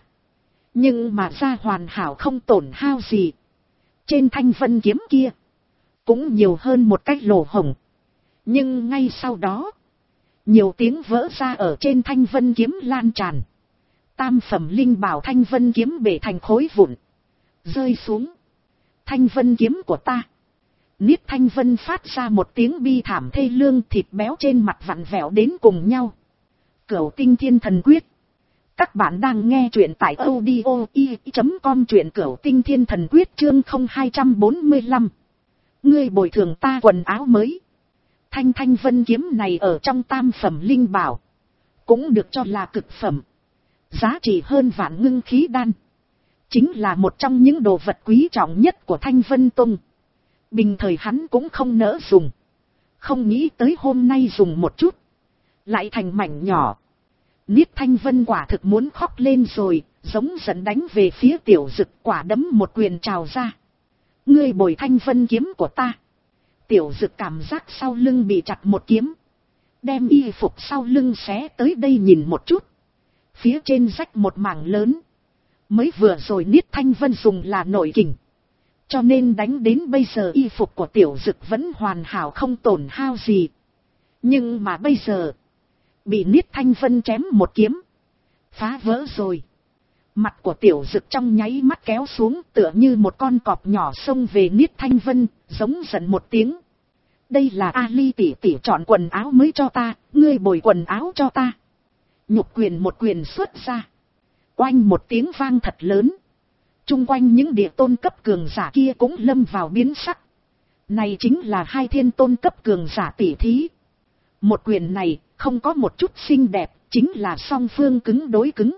Nhưng mà ra hoàn hảo không tổn hao gì. Trên Thanh Vân kiếm kia. Cũng nhiều hơn một cái lỗ hổng. Nhưng ngay sau đó. Nhiều tiếng vỡ ra ở trên Thanh Vân kiếm lan tràn. Tam phẩm linh bảo Thanh Vân kiếm bể thành khối vụn. Rơi xuống. Thanh Vân kiếm của ta. Niết Thanh Vân phát ra một tiếng bi thảm thê lương, thịt béo trên mặt vặn vẹo đến cùng nhau. Cửu Tinh Thiên Thần Quyết. Các bạn đang nghe truyện tại audio i chấm com, truyện Cửu Tinh Thiên Thần Quyết chương không hai bốn lăm. Ngươi bồi thường ta quần áo mới. Thanh Thanh Vân kiếm này ở trong tam phẩm linh bảo. Cũng được cho là cực phẩm. Giá trị hơn vạn ngưng khí đan. Chính là một trong những đồ vật quý trọng nhất của Thanh Vân Tông. Bình thời hắn cũng không nỡ dùng. Không nghĩ tới hôm nay dùng một chút. Lại thành mảnh nhỏ. Niết Thanh Vân quả thực muốn khóc lên rồi. Giống giận đánh về phía Tiểu Dực, quả đấm một quyền trào ra. Ngươi bồi Thanh Vân kiếm của ta. Tiểu Dực cảm giác sau lưng bị chặt một kiếm. Đem y phục sau lưng xé tới đây nhìn một chút. Phía trên rách một mảng lớn. Mới vừa rồi Niết Thanh Vân dùng là nội kình. Cho nên đánh đến bây giờ y phục của Tiểu Dực vẫn hoàn hảo không tổn hao gì. Nhưng mà bây giờ. Bị Niết Thanh Vân chém một kiếm. Phá vỡ rồi. Mặt của Tiểu Dực trong nháy mắt kéo xuống, tựa như một con cọp nhỏ xông về Niết Thanh Vân, giống giận một tiếng. Đây là Ali tỷ tỷ chọn quần áo mới cho ta, ngươi bồi quần áo cho ta. Nhục quyền một quyền xuất ra. Oanh một tiếng vang thật lớn. Trung quanh những địa tôn cấp cường giả kia cũng lâm vào biến sắc. Này chính là hai thiên tôn cấp cường giả tỷ thí. Một quyền này không có một chút xinh đẹp, chính là song phương cứng đối cứng.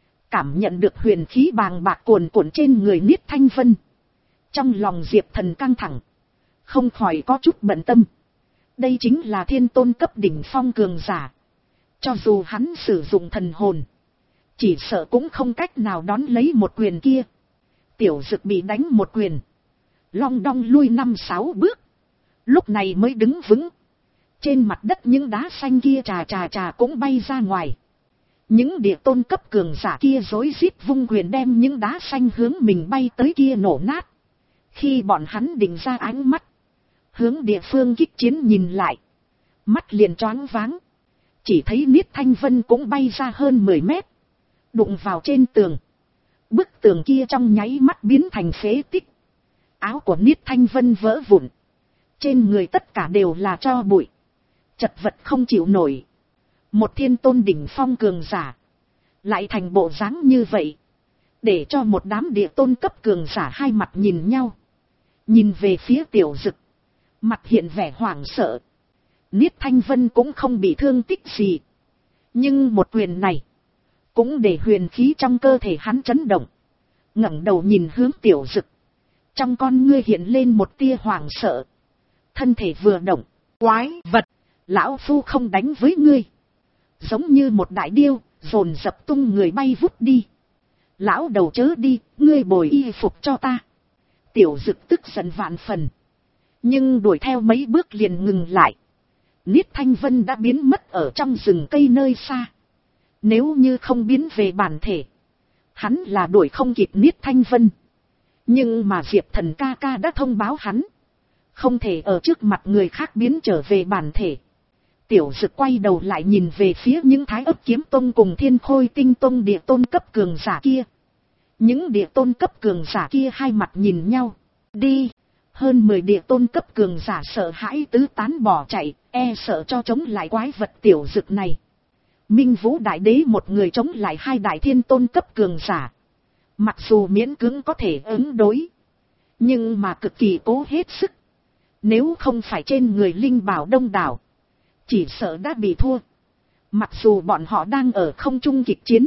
Cảm nhận được huyền khí bàng bạc cuồn cuộn trên người Niết Thanh Vân. Trong lòng Diệp Thần căng thẳng. Không khỏi có chút bận tâm. Đây chính là thiên tôn cấp đỉnh phong cường giả. Cho dù hắn sử dụng thần hồn. chỉ sợ cũng không cách nào đón lấy một quyền kia. Tiểu Dực bị đánh một quyền, long đong lui năm sáu bước, lúc này mới đứng vững. Trên mặt đất những đá xanh kia trà trà trà cũng bay ra ngoài. Những địa tôn cấp cường giả kia rối rít vung quyền đem những đá xanh hướng mình bay tới kia nổ nát. Khi bọn hắn định ra ánh mắt, hướng địa phương kích chiến nhìn lại, mắt liền choáng váng. Chỉ thấy Niết Thanh Vân cũng bay ra hơn mười mét, đụng vào trên tường. Bức tường kia trong nháy mắt biến thành phế tích. Áo của Niết Thanh Vân vỡ vụn, trên người tất cả đều là tro bụi, chật vật không chịu nổi. Một thiên tôn đỉnh phong cường giả lại thành bộ dáng như vậy, để cho một đám địa tôn cấp cường giả hai mặt nhìn nhau. Nhìn về phía Tiểu Dực, mặt hiện vẻ hoảng sợ. Niết Thanh Vân cũng không bị thương tích gì, nhưng một quyền này cũng để huyền khí trong cơ thể hắn chấn động. Ngẩng đầu nhìn hướng Tiểu Dực, trong con ngươi hiện lên một tia hoảng sợ. Thân thể vừa động, quái vật, lão phu không đánh với ngươi. Giống như một đại điêu, dồn dập tung người bay vút đi. Lão đầu chớ đi, ngươi bồi y phục cho ta. Tiểu Dực tức giận vạn phần, nhưng đuổi theo mấy bước liền ngừng lại. Niết Thanh Vân đã biến mất ở trong rừng cây nơi xa. Nếu như không biến về bản thể, hắn là đuổi không kịp Niết Thanh Vân. Nhưng mà Diệp Thần ca ca đã thông báo hắn, không thể ở trước mặt người khác biến trở về bản thể. Tiểu Dực quay đầu lại nhìn về phía những Thái Ức Kiếm Tông cùng Thiên Khôi Tinh Tông địa tôn cấp cường giả kia. Những địa tôn cấp cường giả kia hai mặt nhìn nhau. Đi! Hơn mười địa tôn cấp cường giả sợ hãi tứ tán bỏ chạy, e sợ cho chống lại quái vật Tiểu Dực này. Minh Vũ Đại Đế một người chống lại hai đại thiên tôn cấp cường giả. Mặc dù miễn cưỡng có thể ứng đối, nhưng mà cực kỳ cố hết sức. Nếu không phải trên người linh bảo đông đảo, chỉ sợ đã bị thua. Mặc dù bọn họ đang ở không trung kịch chiến,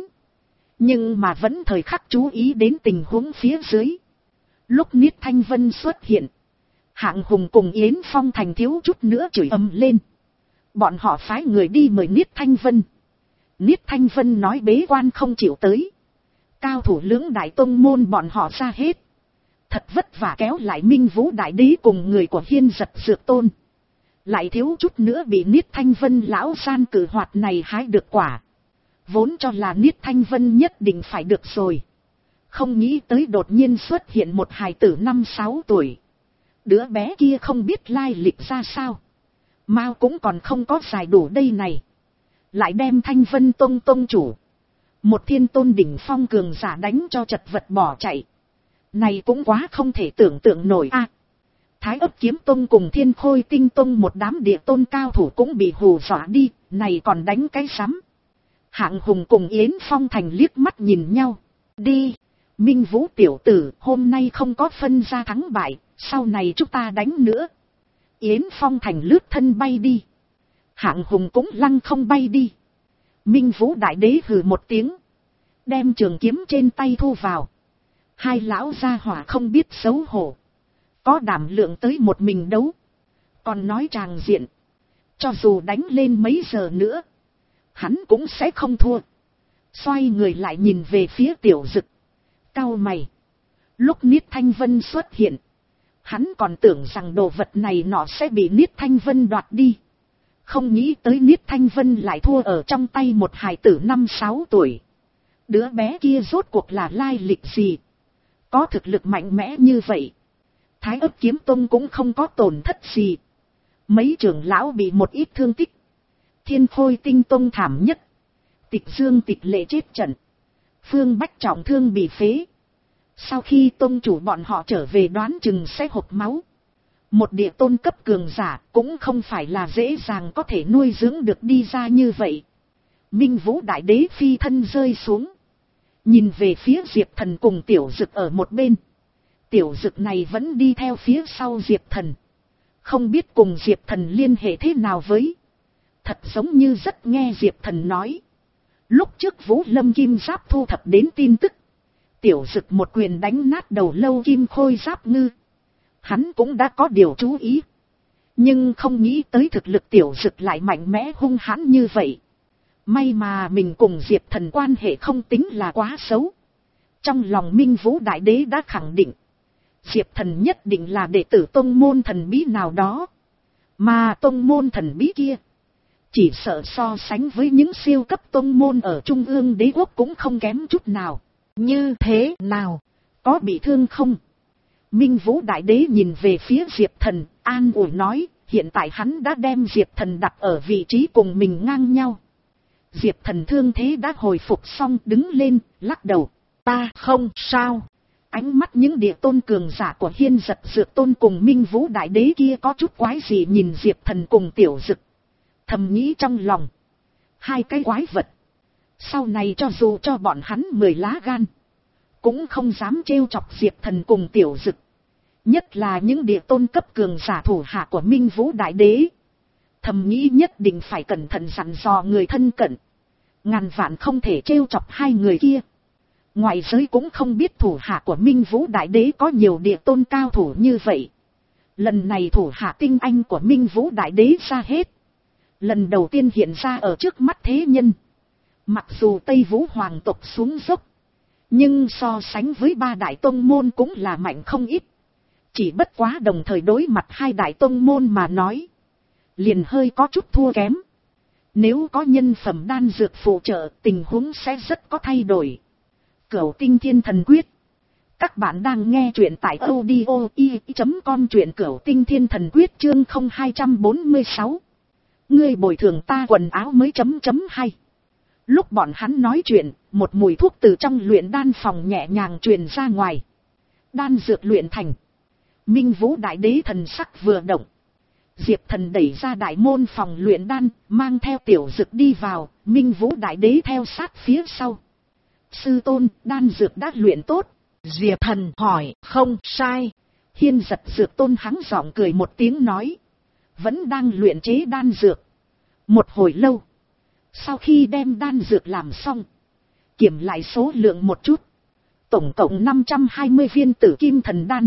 nhưng mà vẫn thời khắc chú ý đến tình huống phía dưới. Lúc Niết Thanh Vân xuất hiện, Hạng Hùng cùng Yến Phong Thành thiếu chút nữa chửi ầm lên. Bọn họ phái người đi mời Niết Thanh Vân. Niết Thanh Vân nói bế quan không chịu tới. Cao thủ lưỡng đại tông môn bọn họ ra hết. Thật vất vả kéo lại Minh Vũ Đại Đế cùng người của Hiên Giật Dược Tôn. Lại thiếu chút nữa bị Niết Thanh Vân lão gian cử hoạt này hái được quả. Vốn cho là Niết Thanh Vân nhất định phải được rồi. Không nghĩ tới đột nhiên xuất hiện một hài tử năm sáu tuổi. Đứa bé kia không biết lai lịch ra sao. Mao cũng còn không có giải đủ đây này. Lại đem Thanh Vân Tông tông chủ, một thiên tôn đỉnh phong cường giả đánh cho chật vật bỏ chạy. Này cũng quá không thể tưởng tượng nổi a. À, Thái Ức Kiếm Tông cùng Thiên Khôi Tinh Tông một đám địa tôn cao thủ cũng bị hù dọa đi, này còn đánh cái sắm. Hạng Hùng cùng Yến Phong Thành liếc mắt nhìn nhau. Đi, Minh Vũ tiểu tử, hôm nay không có phân ra thắng bại, sau này chúng ta đánh nữa. Yến Phong Thành lướt thân bay đi. Hạng Hùng cũng lăng không bay đi. Minh Vũ Đại Đế hừ một tiếng, đem trường kiếm trên tay thu vào. Hai lão gia hỏa không biết xấu hổ, có đảm lượng tới một mình đấu, còn nói tràng diện. Cho dù đánh lên mấy giờ nữa, hắn cũng sẽ không thua. Xoay người lại nhìn về phía Tiểu Dực, cau mày. Lúc Niết Thanh Vân xuất hiện, hắn còn tưởng rằng đồ vật này nọ sẽ bị Niết Thanh Vân đoạt đi. Không nghĩ tới Niết Thanh Vân lại thua ở trong tay một hài tử năm sáu tuổi. Đứa bé kia rốt cuộc là lai lịch gì? Có thực lực mạnh mẽ như vậy. Thái Ức Kiếm Tông cũng không có tổn thất gì. Mấy trưởng lão bị một ít thương tích. Thiên Khôi Tinh Tông thảm nhất. Tịch Dương Tịch Lệ chết trận. Phương Bách trọng thương bị phế. Sau khi tông chủ bọn họ trở về đoán chừng sẽ hộc máu. Một địa tôn cấp cường giả cũng không phải là dễ dàng có thể nuôi dưỡng được đi ra như vậy. Minh Vũ Đại Đế phi thân rơi xuống, nhìn về phía Diệp Thần cùng Tiểu Dực ở một bên. Tiểu Dực này vẫn đi theo phía sau Diệp Thần, không biết cùng Diệp Thần liên hệ thế nào với. Thật giống như rất nghe Diệp Thần nói. Lúc trước Vũ Lâm Kim Giáp thu thập đến tin tức, Tiểu Dực một quyền đánh nát đầu Lâu Kim Khôi Giáp Ngư. Hắn cũng đã có điều chú ý, nhưng không nghĩ tới thực lực Tiểu Dực lại mạnh mẽ hung hãn như vậy. May mà mình cùng Diệp Thần quan hệ không tính là quá xấu. Trong lòng Minh Vũ Đại Đế đã khẳng định, Diệp Thần nhất định là đệ tử tông môn thần bí nào đó. Mà tông môn thần bí kia, chỉ sợ so sánh với những siêu cấp tông môn ở Trung ương đế quốc cũng không kém chút nào. Như thế nào? Có bị thương không? Minh Vũ Đại Đế nhìn về phía Diệp Thần, an ủi nói, hiện tại hắn đã đem Diệp Thần đặt ở vị trí cùng mình ngang nhau. Diệp Thần thương thế đã hồi phục xong, đứng lên, lắc đầu. Ta không sao. Ánh mắt những địa tôn cường giả của Hiên Giật Dược Tôn cùng Minh Vũ Đại Đế kia có chút quái gì nhìn Diệp Thần cùng Tiểu Dực. Thầm nghĩ trong lòng, hai cái quái vật, sau này cho dù cho bọn hắn mười lá gan, cũng không dám trêu chọc Diệp Thần cùng Tiểu Dực. Nhất là những địa tôn cấp cường giả thủ hạ của Minh Vũ Đại Đế. Thầm nghĩ nhất định phải cẩn thận dặn dò người thân cận, ngàn vạn không thể trêu chọc hai người kia. Ngoại giới cũng không biết thủ hạ của Minh Vũ Đại Đế có nhiều địa tôn cao thủ như vậy. Lần này thủ hạ tinh anh của Minh Vũ Đại Đế ra hết, lần đầu tiên hiện ra ở trước mắt thế nhân. Mặc dù Tây Vũ Hoàng tộc xuống dốc, nhưng so sánh với ba đại tông môn cũng là mạnh không ít. Chỉ bất quá đồng thời đối mặt hai đại tông môn mà nói, liền hơi có chút thua kém. Nếu có nhân phẩm đan dược phụ trợ, tình huống sẽ rất có thay đổi. Cửu Tinh Thiên Thần Quyết. Các bạn đang nghe truyện tại audio i chấm com, truyện Cửu Tinh Thiên Thần Quyết chương không hai bốn sáu. Ngươi bồi thường ta quần áo mới chấm chấm hay. Lúc bọn hắn nói chuyện, một mùi thuốc từ trong luyện đan phòng nhẹ nhàng truyền ra ngoài. Đan dược luyện thành. Minh Vũ Đại Đế thần sắc vừa động. Diệp Thần đẩy ra đại môn phòng luyện đan, mang theo Tiểu Dực đi vào, Minh Vũ Đại Đế theo sát phía sau. Sư tôn, đan dược đã luyện tốt. Diệp Thần hỏi, không sai. Hiên Giật Dược Tôn hắng giọng cười một tiếng nói. Vẫn đang luyện chế đan dược. Một hồi lâu, sau khi đem đan dược làm xong, kiểm lại số lượng một chút. Tổng cộng năm trăm hai mươi viên tử kim thần đan.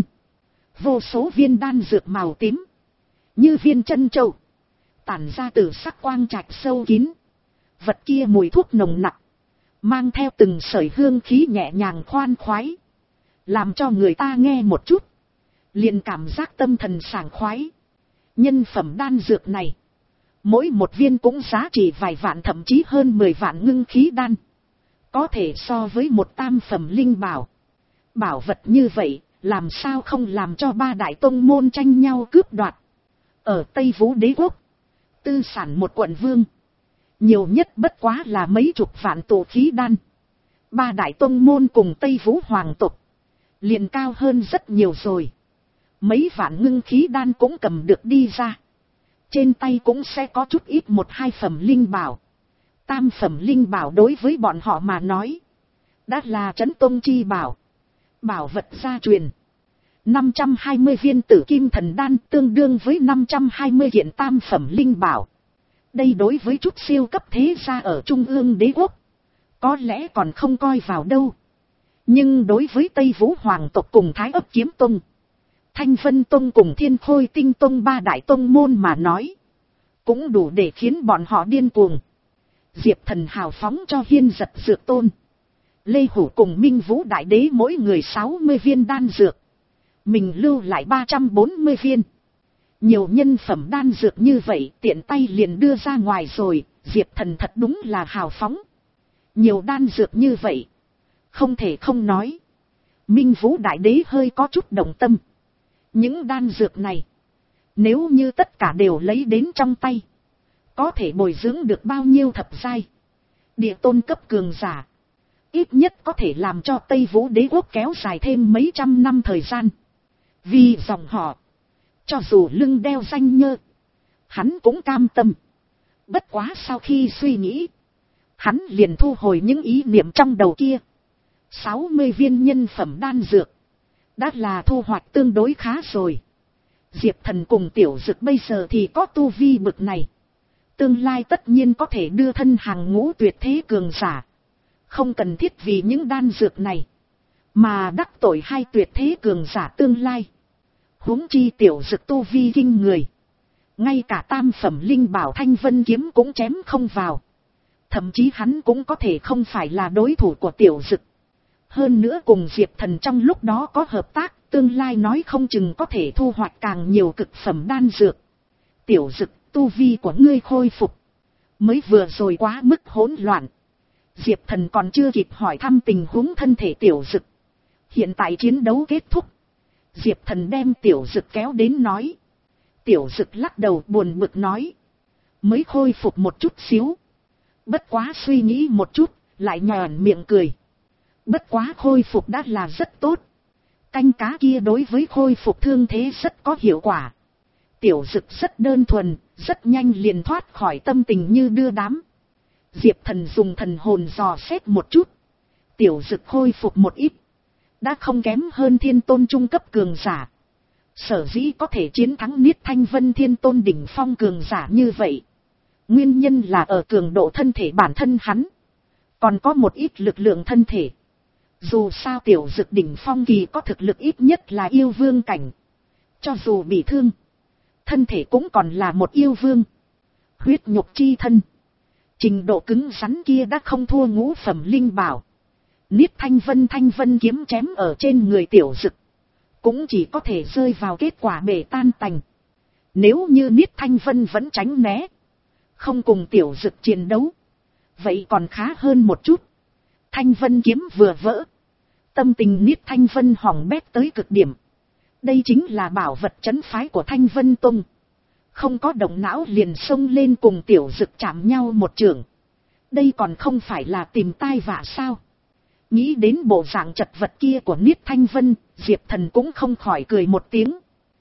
Vô số viên đan dược màu tím, như viên chân châu, tản ra từ sắc quang trạch sâu kín. Vật kia mùi thuốc nồng nặc, mang theo từng sợi hương khí nhẹ nhàng khoan khoái, làm cho người ta nghe một chút liền cảm giác tâm thần sảng khoái. Nhân phẩm đan dược này, mỗi một viên cũng giá trị vài vạn thậm chí hơn mười vạn ngưng khí đan, có thể so với một tam phẩm linh bảo. Bảo vật như vậy, làm sao không làm cho ba đại tông môn tranh nhau cướp đoạt. Ở Tây Vũ Đế quốc, tư sản một quận vương, nhiều nhất bất quá là mấy chục vạn tổ khí đan. Ba đại tông môn cùng Tây Vũ Hoàng tộc liền cao hơn rất nhiều rồi. Mấy vạn ngưng khí đan cũng cầm được đi ra. Trên tay cũng sẽ có chút ít một hai phẩm linh bảo. Tam phẩm linh bảo đối với bọn họ mà nói, đã là trấn tông chi bảo. Bảo vật gia truyền. năm trăm hai mươi viên tử kim thần đan tương đương với năm trăm hai mươi kiện tam phẩm linh bảo. Đây đối với chút siêu cấp thế gia ở Trung ương đế quốc, có lẽ còn không coi vào đâu. Nhưng đối với Tây Vũ Hoàng tộc cùng Thái Ấp Kiếm Tông, Thanh Vân Tông cùng Thiên Khôi Tinh Tông ba đại tông môn mà nói, cũng đủ để khiến bọn họ điên cuồng. Diệp Thần hào phóng cho Hiên Giật Dược Tôn, Lê Hủ cùng Minh Vũ Đại Đế mỗi người sáu mươi viên đan dược. Mình lưu lại ba trăm bốn mươi viên. Nhiều nhân phẩm đan dược như vậy tiện tay liền đưa ra ngoài rồi. Diệp Thần thật đúng là hào phóng. Nhiều đan dược như vậy, không thể không nói, Minh Vũ Đại Đế hơi có chút động tâm. Những đan dược này, nếu như tất cả đều lấy đến trong tay, có thể bồi dưỡng được bao nhiêu thập giai địa tôn cấp cường giả. Ít nhất có thể làm cho Tây Vũ Đế quốc kéo dài thêm mấy trăm năm thời gian. Vì dòng họ, cho dù lưng đeo danh nhơ, hắn cũng cam tâm. Bất quá sau khi suy nghĩ, hắn liền thu hồi những ý niệm trong đầu kia. sáu mươi viên nhân phẩm đan dược, đã là thu hoạch tương đối khá rồi. Diệp Thần cùng Tiểu Dực bây giờ thì có tu vi bực này, tương lai tất nhiên có thể đưa thân hàng ngũ tuyệt thế cường giả. Không cần thiết vì những đan dược này mà đắc tội hai tuyệt thế cường giả tương lai. Huống chi Tiểu Dực tu vi kinh người, ngay cả tam phẩm linh bảo Thanh Vân kiếm cũng chém không vào. Thậm chí hắn cũng có thể không phải là đối thủ của Tiểu Dực. Hơn nữa cùng Diệp Thần trong lúc đó có hợp tác, tương lai nói không chừng có thể thu hoạch càng nhiều cực phẩm đan dược. Tiểu Dực, tu vi của ngươi khôi phục. Mới vừa rồi quá mức hỗn loạn. Diệp Thần còn chưa kịp hỏi thăm tình huống thân thể Tiểu Dực. Hiện tại chiến đấu kết thúc. Diệp Thần đem Tiểu Dực kéo đến nói. Tiểu Dực lắc đầu buồn bực nói. Mới khôi phục một chút xíu. Bất quá suy nghĩ một chút, lại nhòn miệng cười. Bất quá khôi phục đã là rất tốt. Canh cá kia đối với khôi phục thương thế rất có hiệu quả. Tiểu Dực rất đơn thuần, rất nhanh liền thoát khỏi tâm tình như đưa đám. Diệp Thần dùng thần hồn dò xét một chút. Tiểu Dực khôi phục một ít. Đã không kém hơn Thiên Tôn trung cấp cường giả. Sở dĩ có thể chiến thắng Niết Thanh Vân Thiên Tôn đỉnh phong cường giả như vậy. Nguyên nhân là ở cường độ thân thể bản thân hắn. Còn có một ít lực lượng thân thể. Dù sao Tiểu Dực đỉnh phong kỳ có thực lực ít nhất là yêu vương cảnh. Cho dù bị thương, thân thể cũng còn là một yêu vương. Huyết nhục chi thân. Trình độ cứng rắn kia đã không thua ngũ phẩm linh bảo. Niết Thanh Vân Thanh Vân kiếm chém ở trên người Tiểu Dực. Cũng chỉ có thể rơi vào kết quả bể tan tành. Nếu như Niết Thanh Vân vẫn tránh né. Không cùng Tiểu Dực chiến đấu. Vậy còn khá hơn một chút. Thanh Vân kiếm vừa vỡ. Tâm tình Niết Thanh Vân hỏng bét tới cực điểm. Đây chính là bảo vật trấn phái của Thanh Vân Tông. Không có động não liền xông lên cùng Tiểu Dực chạm nhau một trường. Đây còn không phải là tìm tai vạ sao. Nghĩ đến bộ dạng chật vật kia của Niết Thanh Vân, Diệp Thần cũng không khỏi cười một tiếng.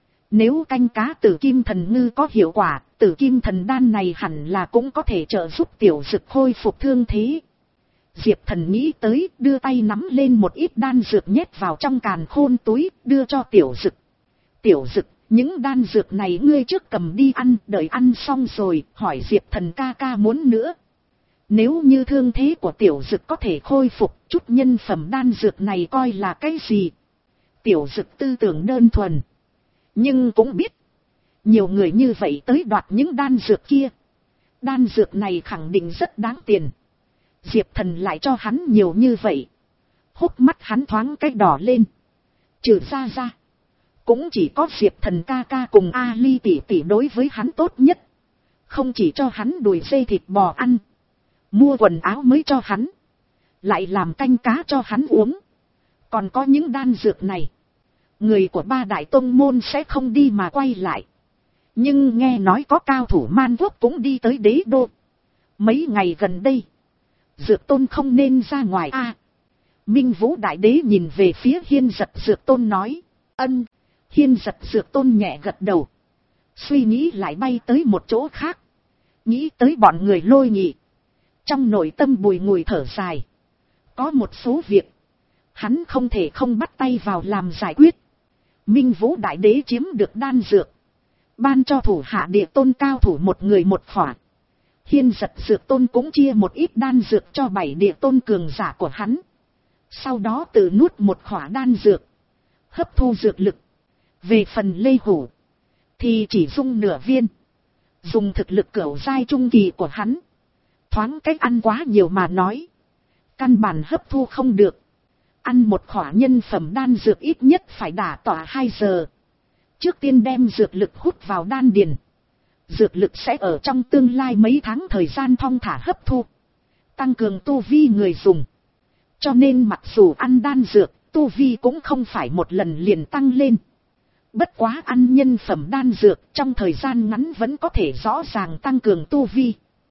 Nếu canh cá tử kim thần ngư có hiệu quả, tử kim thần đan này hẳn là cũng có thể trợ giúp Tiểu Dực khôi phục thương thế. Diệp Thần nghĩ tới, đưa tay nắm lên một ít đan dược nhét vào trong càn khôn túi, đưa cho Tiểu Dực. Tiểu Dực, những đan dược này ngươi trước cầm đi ăn, đợi ăn xong rồi, hỏi Diệp Thần ca ca muốn nữa. Nếu như thương thế của Tiểu Dực có thể khôi phục, chút nhân phẩm đan dược này coi là cái gì? Tiểu Dực tư tưởng đơn thuần. Nhưng cũng biết, nhiều người như vậy tới đoạt những đan dược kia. Đan dược này khẳng định rất đáng tiền. Diệp Thần lại cho hắn nhiều như vậy. Hốc mắt hắn thoáng cái đỏ lên. Trừ ra ra. Cũng chỉ có Diệp Thần ca ca cùng A Ly tỷ tỷ đối với hắn tốt nhất. Không chỉ cho hắn đùi dê thịt bò ăn. Mua quần áo mới cho hắn. Lại làm canh cá cho hắn uống. Còn có những đan dược này. Người của ba đại tông môn sẽ không đi mà quay lại. Nhưng nghe nói có cao thủ Man Quốc cũng đi tới đế đô. Mấy ngày gần đây. Dược Tôn không nên ra ngoài a. À, Minh Vũ Đại Đế nhìn về phía Hiên Giật Dược Tôn nói. Ân. Hiên Giật Dược Tôn nhẹ gật đầu. Suy nghĩ lại bay tới một chỗ khác. Nghĩ tới bọn người Lôi Nhị. Trong nội tâm bùi ngùi thở dài. Có một số việc. Hắn không thể không bắt tay vào làm giải quyết. Minh Vũ Đại Đế chiếm được đan dược. Ban cho thủ hạ địa tôn cao thủ một người một khỏa. Hiên Giật Dược Tôn cũng chia một ít đan dược cho bảy địa tôn cường giả của hắn. Sau đó tự nuốt một khỏa đan dược. Hấp thu dược lực. Về phần Lê Hủ. Thì chỉ dung nửa viên. Dùng thực lực cửu giai trung kỳ của hắn. Thoáng cách ăn quá nhiều mà nói. Căn bản hấp thu không được. Ăn một khỏa nhân phẩm đan dược ít nhất phải đả tỏa hai giờ. Trước tiên đem dược lực hút vào đan điền. Dược lực sẽ ở trong tương lai mấy tháng thời gian thong thả hấp thu. Tăng cường tu vi người dùng. Cho nên mặc dù ăn đan dược, tu vi cũng không phải một lần liền tăng lên. Bất quá ăn nhân phẩm đan dược trong thời gian ngắn vẫn có thể rõ ràng tăng cường tu vi.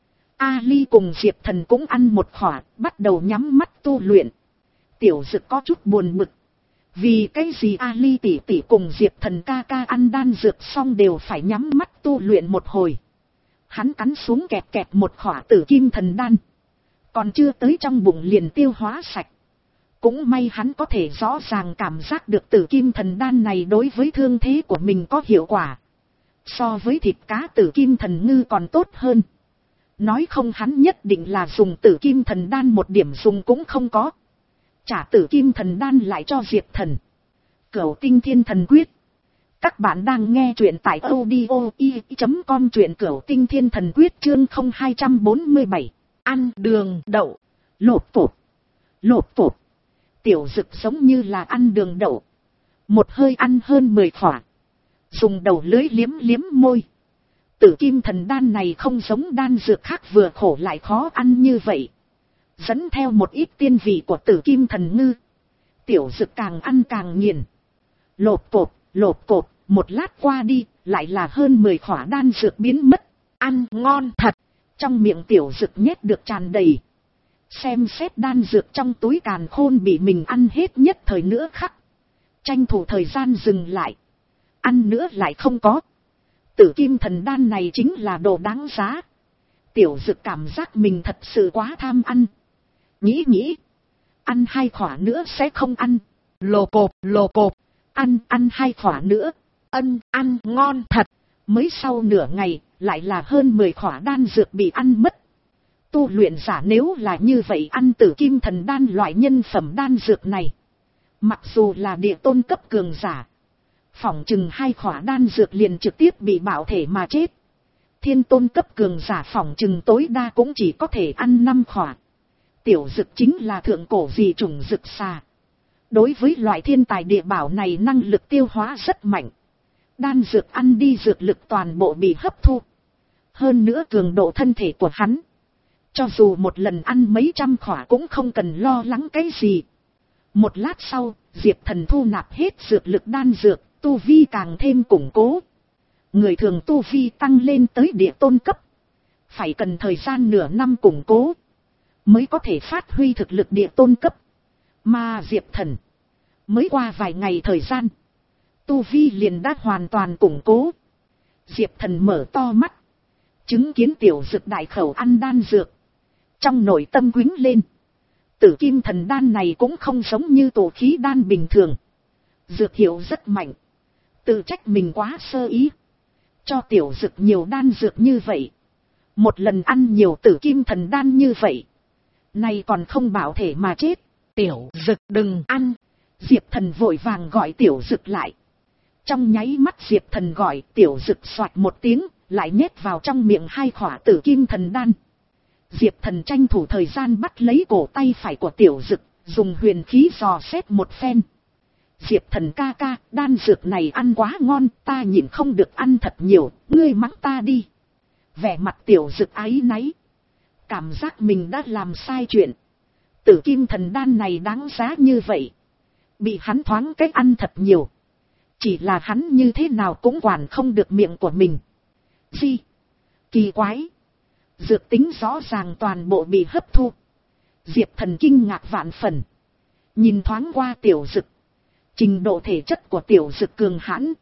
A Ly cùng Diệp Thần cũng ăn một khỏa, bắt đầu nhắm mắt tu luyện. Tiểu Dực có chút buồn bực. Vì cái gì A Ly tỷ tỷ cùng Diệp Thần ca ca ăn đan dược xong đều phải nhắm mắt tu luyện một hồi. Hắn cắn xuống kẹp kẹp một khỏa tử kim thần đan. Còn chưa tới trong bụng liền tiêu hóa sạch. Cũng may hắn có thể rõ ràng cảm giác được tử kim thần đan này đối với thương thế của mình có hiệu quả. So với thịt cá tử kim thần ngư còn tốt hơn. Nói không hắn nhất định là dùng tử kim thần đan một điểm dùng cũng không có. Trả tử kim thần đan lại cho Diệp Thần. Cửu Tinh Thiên Thần Quyết. Các bạn đang nghe truyện tại audio i chấm com, truyện Cửu Tinh Thiên Thần Quyết chương không hai bốn bảy. ăn đường đậu, lột phột, lột phột. Tiểu Dực giống như là ăn đường đậu. Một hơi ăn hơn mười khỏa. Dùng đầu lưới liếm liếm môi. Tử kim thần đan này không giống đan dược khác vừa khổ lại khó ăn như vậy. Dẫn theo một ít tiên vị của tử kim thần ngư. Tiểu Dực càng ăn càng nghiền. Lột cột, lột cột, một lát qua đi, lại là hơn mười khỏa đan dược biến mất. Ăn ngon thật. Trong miệng Tiểu Dực nhét được tràn đầy. Xem xét đan dược trong túi càn khôn bị mình ăn hết nhất thời nữa khắc. Tranh thủ thời gian dừng lại. Ăn nữa lại không có. Tử kim thần đan này chính là đồ đáng giá. Tiểu Dực cảm giác mình thật sự quá tham ăn. Nghĩ nghĩ. Ăn hai khỏa nữa sẽ không ăn. Lồ cộp, lồ cộp. Ăn, ăn hai khỏa nữa. Ân, ăn ngon thật. Mới sau nửa ngày, lại là hơn mười khỏa đan dược bị ăn mất. Tu luyện giả nếu là như vậy ăn tử kim thần đan loại nhân phẩm đan dược này. Mặc dù là địa tôn cấp cường giả. Phỏng chừng hai khỏa đan dược liền trực tiếp bị bạo thể mà chết. Thiên tôn cấp cường giả phỏng chừng tối đa cũng chỉ có thể ăn năm khỏa. Tiểu Dực chính là thượng cổ dị chủng dực xà. Đối với loại thiên tài địa bảo này năng lực tiêu hóa rất mạnh. Đan dược ăn đi dược lực toàn bộ bị hấp thu. Hơn nữa cường độ thân thể của hắn. Cho dù một lần ăn mấy trăm khỏa cũng không cần lo lắng cái gì. Một lát sau, Diệp Thần thu nạp hết dược lực đan dược, tu vi càng thêm củng cố. Người thường tu vi tăng lên tới địa tôn cấp. Phải cần thời gian nửa năm củng cố. Mới có thể phát huy thực lực địa tôn cấp. Mà Diệp Thần, mới qua vài ngày thời gian. Tu vi liền đã hoàn toàn củng cố. Diệp Thần mở to mắt. Chứng kiến Tiểu Dực đại khẩu ăn đan dược. Trong nội tâm quýnh lên. Tử kim thần đan này cũng không giống như tổ khí đan bình thường. Dược hiệu rất mạnh. Tự trách mình quá sơ ý. Cho Tiểu Dực nhiều đan dược như vậy. Một lần ăn nhiều tử kim thần đan như vậy. Này còn không bảo thể mà chết. Tiểu Dực đừng ăn. Diệp Thần vội vàng gọi Tiểu Dực lại. Trong nháy mắt Diệp Thần gọi, Tiểu Dực xoạt một tiếng, lại nhét vào trong miệng hai khỏa tử kim thần đan. Diệp Thần tranh thủ thời gian bắt lấy cổ tay phải của Tiểu Dực, dùng huyền khí dò xét một phen. Diệp Thần ca ca, đan dược này ăn quá ngon, ta nhịn không được ăn thật nhiều, ngươi mắng ta đi. Vẻ mặt Tiểu Dực áy náy. Cảm giác mình đã làm sai chuyện. Tử kim thần đan này đáng giá như vậy. Bị hắn thoáng cách ăn thật nhiều. Chỉ là hắn như thế nào cũng quản không được miệng của mình. Gì? Kỳ quái. Dược tính rõ ràng toàn bộ bị hấp thu. Diệp Thần kinh ngạc vạn phần. Nhìn thoáng qua Tiểu Dực. Trình độ thể chất của Tiểu Dực cường hãn.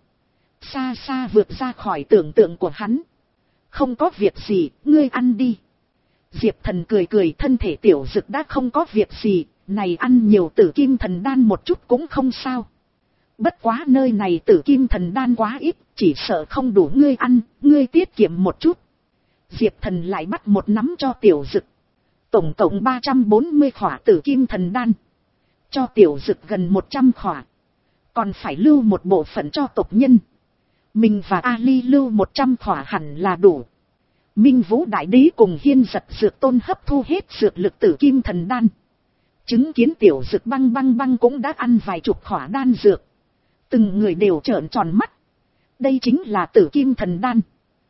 Xa xa vượt ra khỏi tưởng tượng của hắn. Không có việc gì, ngươi ăn đi. Diệp Thần cười cười, thân thể Tiểu Dực đã không có việc gì. Này ăn nhiều tử kim thần đan một chút cũng không sao. Bất quá nơi này tử kim thần đan quá ít, chỉ sợ không đủ ngươi ăn, ngươi tiết kiệm một chút. Diệp Thần lại bắt một nắm cho Tiểu Dực. Tổng cộng ba trăm bốn mươi khỏa tử kim thần đan. Cho Tiểu Dực gần một trăm khỏa. Còn phải lưu một bộ phận cho tộc nhân. Mình và Ali lưu một trăm khỏa hẳn là đủ. Minh Vũ Đại Đế cùng Hiên Giật Dược Tôn hấp thu hết dược lực tử kim thần đan. Chứng kiến Tiểu Dực băng băng băng cũng đã ăn vài chục khỏa đan dược. Từng người đều trợn tròn mắt. Đây chính là tử kim thần đan.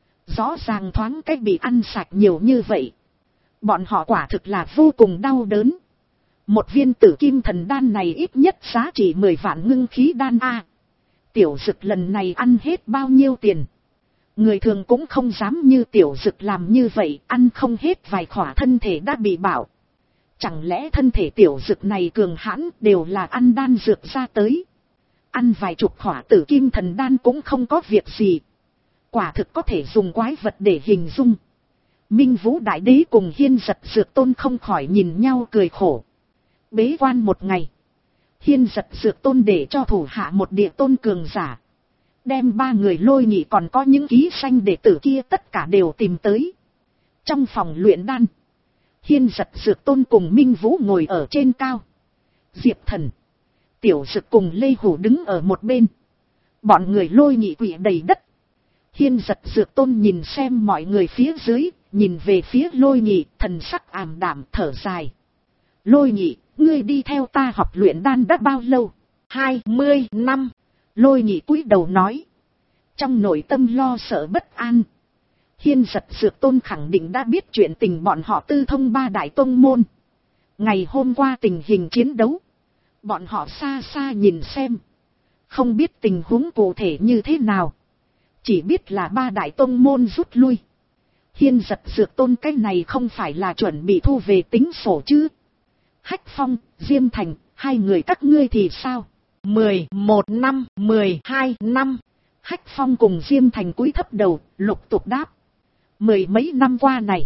Rõ ràng thoáng cách bị ăn sạch nhiều như vậy. Bọn họ quả thực là vô cùng đau đớn. Một viên tử kim thần đan này ít nhất giá trị mười vạn ngưng khí đan A. Tiểu Dực lần này ăn hết bao nhiêu tiền. Người thường cũng không dám như Tiểu Dực làm như vậy, ăn không hết vài khỏa thân thể đã bị bạo. Chẳng lẽ thân thể Tiểu Dực này cường hãn đều là ăn đan dược ra tới. Ăn vài chục khỏa tử kim thần đan cũng không có việc gì. Quả thực có thể dùng quái vật để hình dung. Minh Vũ Đại Đế cùng Hiên Giật Dược Tôn không khỏi nhìn nhau cười khổ. Bế quan một ngày. Hiên Giật Dược Tôn để cho thủ hạ một địa tôn cường giả. Đem ba người Lôi Nhị còn có những ký sanh đệ tử kia tất cả đều tìm tới. Trong phòng luyện đan. Hiên Giật Dược Tôn cùng Minh Vũ ngồi ở trên cao. Diệp Thần, Tiểu Dực cùng Lê Hủ đứng ở một bên. Bọn người Lôi Nhị quỵ đầy đất. Hiên Giật Dược Tôn nhìn xem mọi người phía dưới, nhìn về phía Lôi Nhị, thần sắc ảm đạm thở dài. Lôi Nhị, ngươi đi theo ta học luyện đan đã bao lâu? Hai mươi năm. Lôi Nhị cúi đầu nói. Trong nội tâm lo sợ bất an. Hiên Giật Dược Tôn khẳng định đã biết chuyện tình bọn họ tư thông ba đại tông môn. Ngày hôm qua tình hình chiến đấu, bọn họ xa xa nhìn xem. Không biết tình huống cụ thể như thế nào. Chỉ biết là ba đại tông môn rút lui. Hiên Giật Dược Tôn cái này không phải là chuẩn bị thu về tính sổ chứ? Hách Phong, Diêm Thành, hai người các ngươi thì sao? Mười một năm, mười hai năm. Hách Phong cùng Diêm Thành cúi thấp đầu, lục tục đáp. Mười mấy năm qua này,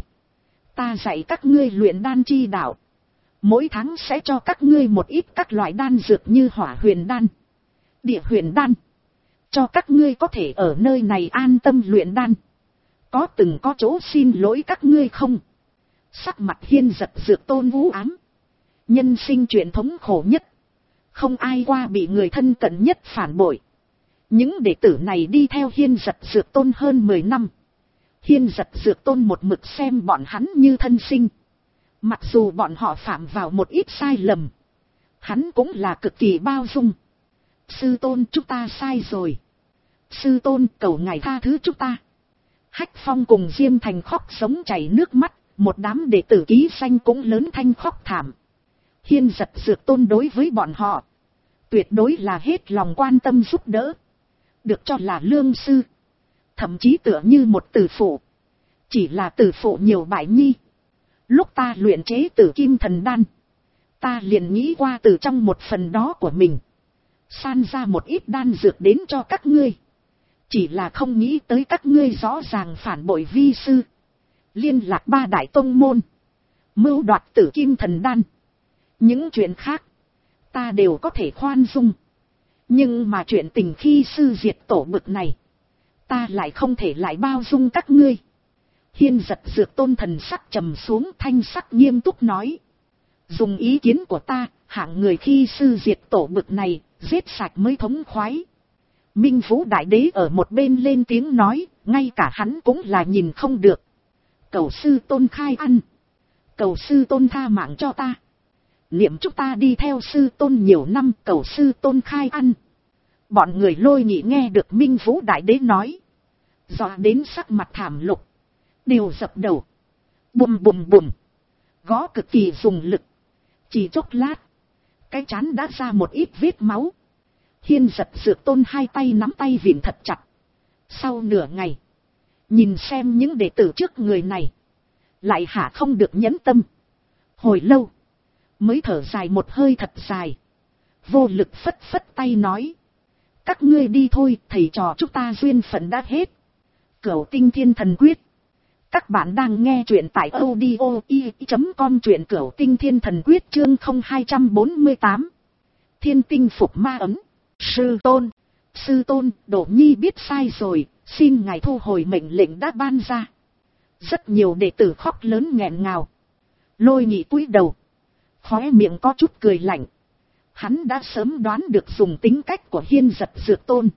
ta dạy các ngươi luyện đan chi đạo. Mỗi tháng sẽ cho các ngươi một ít các loại đan dược như hỏa huyền đan, địa huyền đan. Cho các ngươi có thể ở nơi này an tâm luyện đan. Có từng có chỗ xin lỗi các ngươi không? Sắc mặt Hiên Giật Dược Tôn u ám. Nhân sinh chuyện thống khổ nhất. Không ai qua bị người thân cận nhất phản bội. Những đệ tử này đi theo Hiên Giật Dược Tôn hơn mười năm. Hiên Giật Dược Tôn một mực xem bọn hắn như thân sinh. Mặc dù bọn họ phạm vào một ít sai lầm, hắn cũng là cực kỳ bao dung. Sư Tôn, chúng ta sai rồi. Sư Tôn, cầu ngài tha thứ chúng ta. Hách Phong cùng Diêm Thành khóc sống chảy nước mắt, một đám đệ tử ký danh cũng lớn thanh khóc thảm. Hiên Giật Dược Tôn đối với bọn họ, tuyệt đối là hết lòng quan tâm giúp đỡ. Được cho là lương sư, thậm chí tựa như một tử phụ. Chỉ là tử phụ nhiều bại nhi. Lúc ta luyện chế tử kim thần đan, ta liền nghĩ qua từ trong một phần đó của mình, san ra một ít đan dược đến cho các ngươi. Chỉ là không nghĩ tới các ngươi rõ ràng phản bội vi sư, liên lạc ba đại tông môn, mưu đoạt tử kim thần đan. Những chuyện khác, ta đều có thể khoan dung. Nhưng mà chuyện tình khi sư diệt tổ bực này, ta lại không thể lại bao dung các ngươi. Hiên Giật Dược Tôn thần sắc trầm xuống, thanh sắc nghiêm túc nói. Dùng ý kiến của ta, hạng người khi sư diệt tổ bực này, giết sạch mới thống khoái. Minh Vũ Đại Đế ở một bên lên tiếng nói, ngay cả hắn cũng là nhìn không được. Cầu sư Tôn khai ăn. Cầu sư Tôn tha mạng cho ta. Niệm chúng ta đi theo sư Tôn nhiều năm, cầu sư Tôn khai ăn. Bọn người Lôi Nhị nghe được Minh Vũ Đại Đế nói, dọa đến sắc mặt thảm lục, đều dập đầu. Bùm bùm bùm, gõ cực kỳ dùng lực. Chỉ chốc lát, cái trán đã ra một ít vết máu. Hiên Giật Dược Tôn hai tay nắm tay vịn thật chặt. Sau nửa ngày, nhìn xem những đệ tử trước người này, lại hả không được nhẫn tâm. Hồi lâu, mới thở dài một hơi thật dài, vô lực phất phất tay nói. Các ngươi đi thôi, thầy trò chúng ta duyên phận đã hết. Cửu Tinh Thiên Thần Quyết. Các bạn đang nghe truyện tại audio i chấm com, truyện Cửu Tinh Thiên Thần Quyết chương không hai bốn tám. Thiên tinh phục ma ấm. Sư Tôn, Sư Tôn, Đỗ Nhi biết sai rồi, xin ngài thu hồi mệnh lệnh đã ban ra. Rất nhiều đệ tử khóc lớn nghẹn ngào. Lôi Nhị cúi đầu, khóe miệng có chút cười lạnh. Hắn đã sớm đoán được dùng tính cách của Hiên Giật Dược Tôn,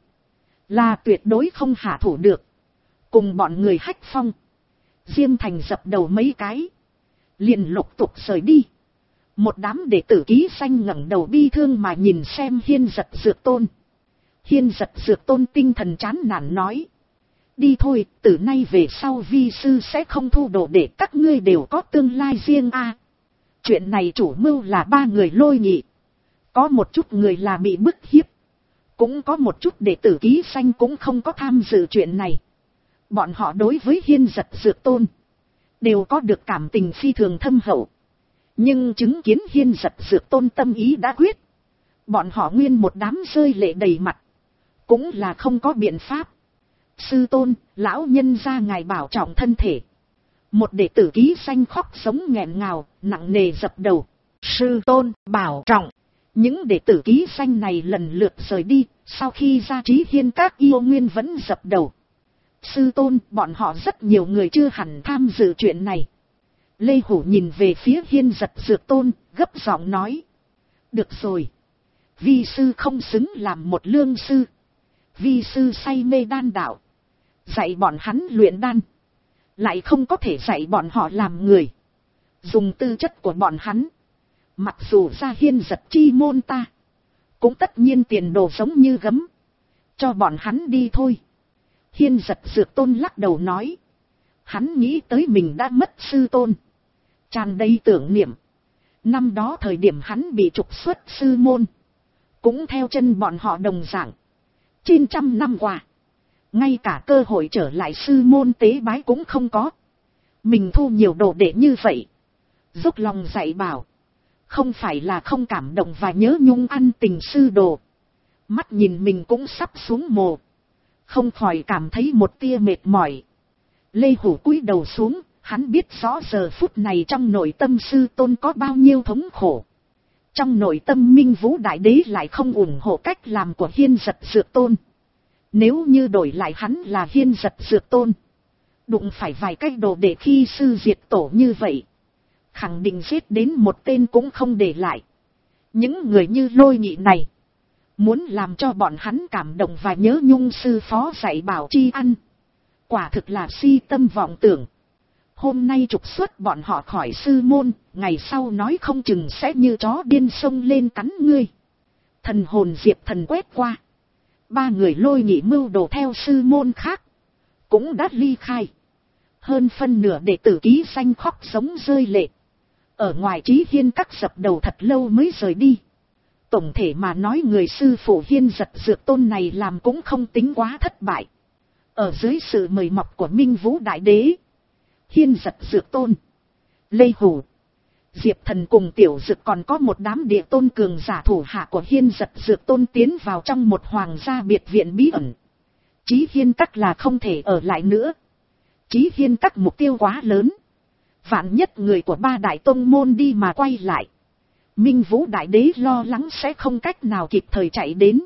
là tuyệt đối không hạ thủ được. Cùng bọn người Hách Phong, Diêm Thành dập đầu mấy cái, liền lục tục rời đi. Một đám đệ tử ký danh ngẩng đầu bi thương mà nhìn xem Hiên Giật Dược Tôn. Hiên Giật Dược Tôn tinh thần chán nản nói. Đi thôi, từ nay về sau vi sư sẽ không thu đồ để các ngươi đều có tương lai riêng a. À, chuyện này chủ mưu là ba người Lôi Nhị. Có một chút người là bị bức hiếp, cũng có một chút đệ tử ký danh cũng không có tham dự chuyện này. Bọn họ đối với Hiên Giật Dược Tôn đều có được cảm tình phi thường thâm hậu. Nhưng chứng kiến Hiên Giật Dược Tôn tâm ý đã quyết, bọn họ nguyên một đám rơi lệ đầy mặt, cũng là không có biện pháp. Sư Tôn, lão nhân gia ngài bảo trọng thân thể. Một đệ tử ký danh khóc sống nghẹn ngào, nặng nề dập đầu. Sư Tôn, bảo trọng. Những đệ tử ký danh này lần lượt rời đi, sau khi ra Trí Hiên các yêu nguyên vẫn dập đầu. Sư Tôn, bọn họ rất nhiều người chưa hẳn tham dự chuyện này. Lê Hủ nhìn về phía Hiên Giật Dược Tôn, gấp giọng nói. Được rồi. Vi sư không xứng làm một lương sư. Vi sư say mê đan đạo, dạy bọn hắn luyện đan, lại không có thể dạy bọn họ làm người. Dùng tư chất của bọn hắn, mặc dù ra hiên giật chi môn ta, cũng tất nhiên tiền đồ giống như gấm. Cho bọn hắn đi thôi. Hiên giật dược tôn lắc đầu nói. Hắn nghĩ tới mình đã mất sư tôn, tràn đầy tưởng niệm. Năm đó thời điểm hắn bị trục xuất sư môn, cũng theo chân bọn họ đồng dạng. Trên trăm năm qua, ngay cả cơ hội trở lại sư môn tế bái cũng không có. Mình thu nhiều đồ đệ như vậy, dốc lòng dạy bảo, không phải là không cảm động và nhớ nhung ăn tình sư đồ. Mắt nhìn mình cũng sắp xuống mồ, không khỏi cảm thấy một tia mệt mỏi. Lê Hủ cúi đầu xuống, hắn biết rõ giờ phút này trong nội tâm sư tôn có bao nhiêu thống khổ. Trong nội tâm Minh Vũ Đại Đế lại không ủng hộ cách làm của Hiên Giật Dược Tôn. Nếu như đổi lại hắn là Hiên Giật Dược Tôn, đụng phải vài cách đồ để khi sư diệt tổ như vậy, khẳng định giết đến một tên cũng không để lại. Những người như Lôi Nhị này, muốn làm cho bọn hắn cảm động và nhớ nhung sư phó dạy bảo chi ăn, quả thực là si tâm vọng tưởng. Hôm nay trục xuất bọn họ khỏi sư môn, ngày sau nói không chừng sẽ như chó điên xông lên cắn ngươi. Thần hồn Diệp Thần quét qua, ba người Lôi Nhị mưu đồ theo sư môn khác cũng đã ly khai. Hơn phân nửa đệ tử ký danh khóc giống rơi lệ. Ở ngoài Chí Hiên các dập đầu thật lâu mới rời đi. Tổng thể mà nói, người sư phụ Hiên Giật Dược Tôn này làm cũng không tính quá thất bại. Ở dưới sự mời mọc của Minh Vũ Đại Đế, Hiên Giật Dược Tôn, Lê Hủ, Diệp Thần cùng Tiểu Dực còn có một đám địa tôn cường giả thủ hạ của Hiên Giật Dược Tôn tiến vào trong một hoàng gia biệt viện bí ẩn. Chí Hiên các là không thể ở lại nữa. Chí Hiên các mục tiêu quá lớn, vạn nhất người của ba đại tông môn đi mà quay lại, Minh Vũ Đại Đế lo lắng sẽ không cách nào kịp thời chạy đến.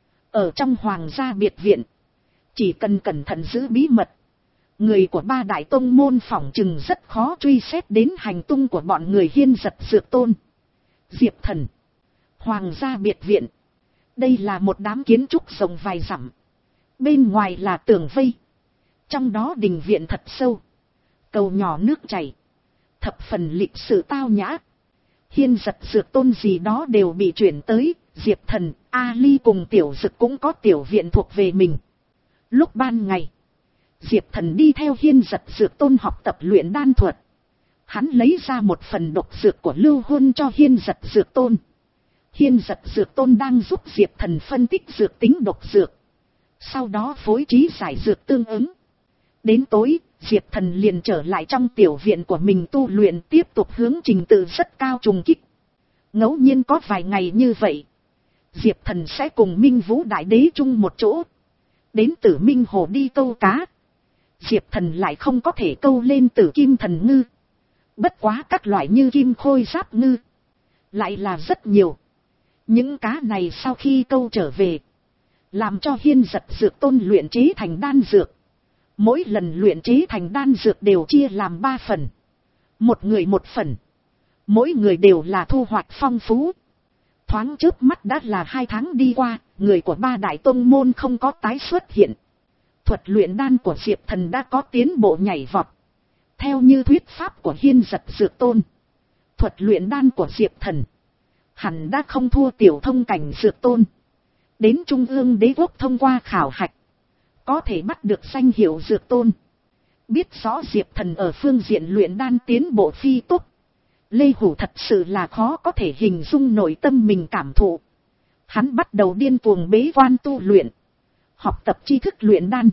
Ở trong hoàng gia biệt viện, chỉ cần cẩn thận giữ bí mật, người của ba đại tông môn phỏng chừng rất khó truy xét đến hành tung của bọn người Hiên Giật Dược Tôn, Diệp Thần. Hoàng gia biệt viện, đây là một đám kiến trúc rộng vài dặm, bên ngoài là tường vây, trong đó đình viện thật sâu, cầu nhỏ nước chảy, thập phần lịch sự tao nhã. Hiên Giật Dược Tôn gì đó đều bị chuyển tới, Diệp Thần, A Ly cùng Tiểu Dực cũng có tiểu viện thuộc về mình. Lúc ban ngày, Diệp Thần đi theo Hiên Giật Dược Tôn học tập luyện đan thuật. Hắn lấy ra một phần độc dược của Lưu Huân cho Hiên Giật Dược Tôn. Hiên Giật Dược Tôn đang giúp Diệp Thần phân tích dược tính độc dược, sau đó phối trí giải dược tương ứng. Đến tối, Diệp Thần liền trở lại trong tiểu viện của mình tu luyện, tiếp tục hướng trình tự rất cao trùng kích. Ngẫu nhiên có vài ngày như vậy, Diệp Thần sẽ cùng Minh Vũ Đại Đế chung một chỗ, đến Tử Minh Hồ đi câu cá. Diệp Thần lại không có thể câu lên Tử Kim Thần Ngư, bất quá các loại như kim khôi giáp ngư lại là rất nhiều. Những cá này sau khi câu trở về, làm cho Hiên Giật Dược Tôn luyện chế thành đan dược. Mỗi lần luyện chế thành đan dược đều chia làm ba phần, một người một phần, mỗi người đều là thu hoạch phong phú. Thoáng trước mắt đã là hai tháng đi qua, người của ba đại tông môn không có tái xuất hiện. Thuật luyện đan của Diệp Thần đã có tiến bộ nhảy vọt. Theo như thuyết pháp của Hiên Giật Dược Tôn, thuật luyện đan của Diệp Thần hẳn đã không thua tiểu thông cảnh Dược Tôn. Đến Trung ương Đế quốc thông qua khảo hạch, có thể bắt được danh hiệu Dược Tôn. Biết rõ Diệp Thần ở phương diện luyện đan tiến bộ phi tốc, Lê Hủ thật sự là khó có thể hình dung nội tâm mình cảm thụ. Hắn bắt đầu điên cuồng bế quan tu luyện, học tập tri thức luyện đan,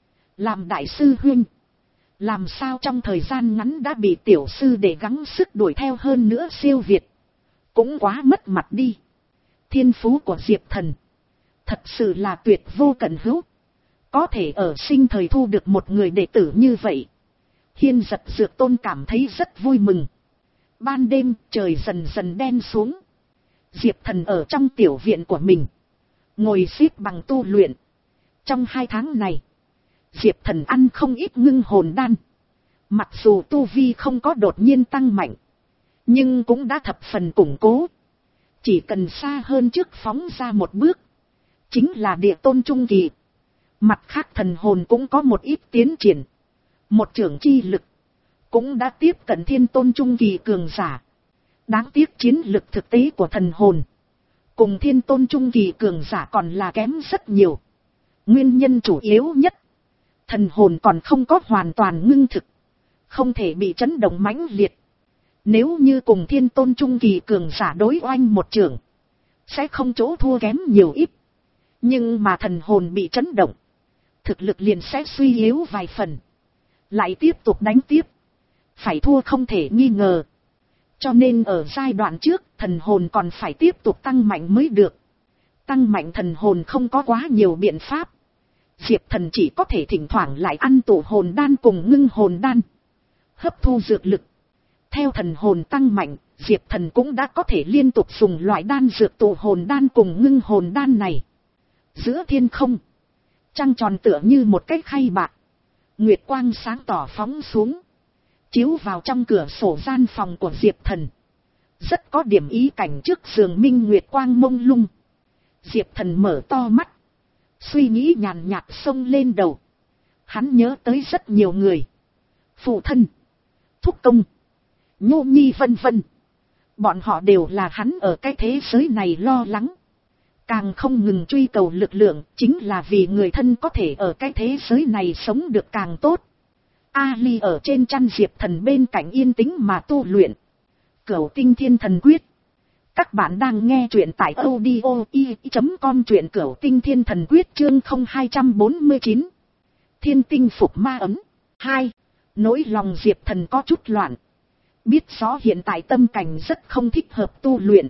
làm đại sư huynh. Làm sao trong thời gian ngắn đã bị tiểu sư để gắng sức đuổi theo, hơn nữa siêu việt, cũng quá mất mặt đi. Thiên phú của Diệp Thần thật sự là tuyệt vô cận hữu, có thể ở sinh thời thu được một người đệ tử như vậy. Hiên Giật Dược Tôn cảm thấy rất vui mừng. Ban đêm trời dần dần đen xuống, Diệp Thần ở trong tiểu viện của mình ngồi xếp bằng tu luyện. Trong hai tháng này, Diệp Thần ăn không ít ngưng hồn đan. Mặc dù tu vi không có đột nhiên tăng mạnh, nhưng cũng đã thập phần củng cố. Chỉ cần xa hơn trước phóng ra một bước, chính là địa tôn trung kỳ. Mặt khác thần hồn cũng có một ít tiến triển. Một trưởng chi lực. Cũng đã tiếp cận thiên tôn trung kỳ cường giả. Đáng tiếc chiến lực thực tế của thần hồn. Cùng thiên tôn trung kỳ cường giả còn là kém rất nhiều. Nguyên nhân chủ yếu nhất. Thần hồn còn không có hoàn toàn ngưng thực. Không thể bị chấn động mãnh liệt. Nếu như cùng thiên tôn trung kỳ cường giả đối oanh một trưởng. Sẽ không chỗ thua kém nhiều ít. Nhưng mà thần hồn bị chấn động. Thực lực liền sẽ suy yếu vài phần. Lại tiếp tục đánh tiếp. Phải thua không thể nghi ngờ. Cho nên ở giai đoạn trước thần hồn còn phải tiếp tục tăng mạnh mới được. Tăng mạnh thần hồn không có quá nhiều biện pháp. Diệp Thần chỉ có thể thỉnh thoảng lại ăn tụ hồn đan cùng ngưng hồn đan. Hấp thu dược lực. Theo thần hồn tăng mạnh, Diệp Thần cũng đã có thể liên tục dùng loại đan dược tụ hồn đan cùng ngưng hồn đan này. Giữa thiên không, trăng tròn tựa như một cái khay bạc. Nguyệt quang sáng tỏ phóng xuống. Chiếu vào trong cửa sổ gian phòng của Diệp Thần. Rất có điểm ý cảnh trước giường minh nguyệt quang mông lung. Diệp Thần mở to mắt. Suy nghĩ nhàn nhạt xông lên đầu. Hắn nhớ tới rất nhiều người. Phụ thân, thúc công, Nhô Nhi vân vân. Bọn họ đều là hắn ở cái thế giới này lo lắng. Càng không ngừng truy cầu lực lượng, chính là vì người thân có thể ở cái thế giới này sống được càng tốt. Ali ở trên chăn Diệp Thần bên cạnh yên tĩnh mà tu luyện. Cửu Tinh Thiên Thần Quyết. Các bạn đang nghe truyện tại audio i chấm com, truyện Cửu Tinh Thiên Thần Quyết chương không hai bốn chín. Thiên tinh phục ma ấm. hai. Nỗi lòng Diệp Thần có chút loạn. Biết rõ hiện tại tâm cảnh rất không thích hợp tu luyện.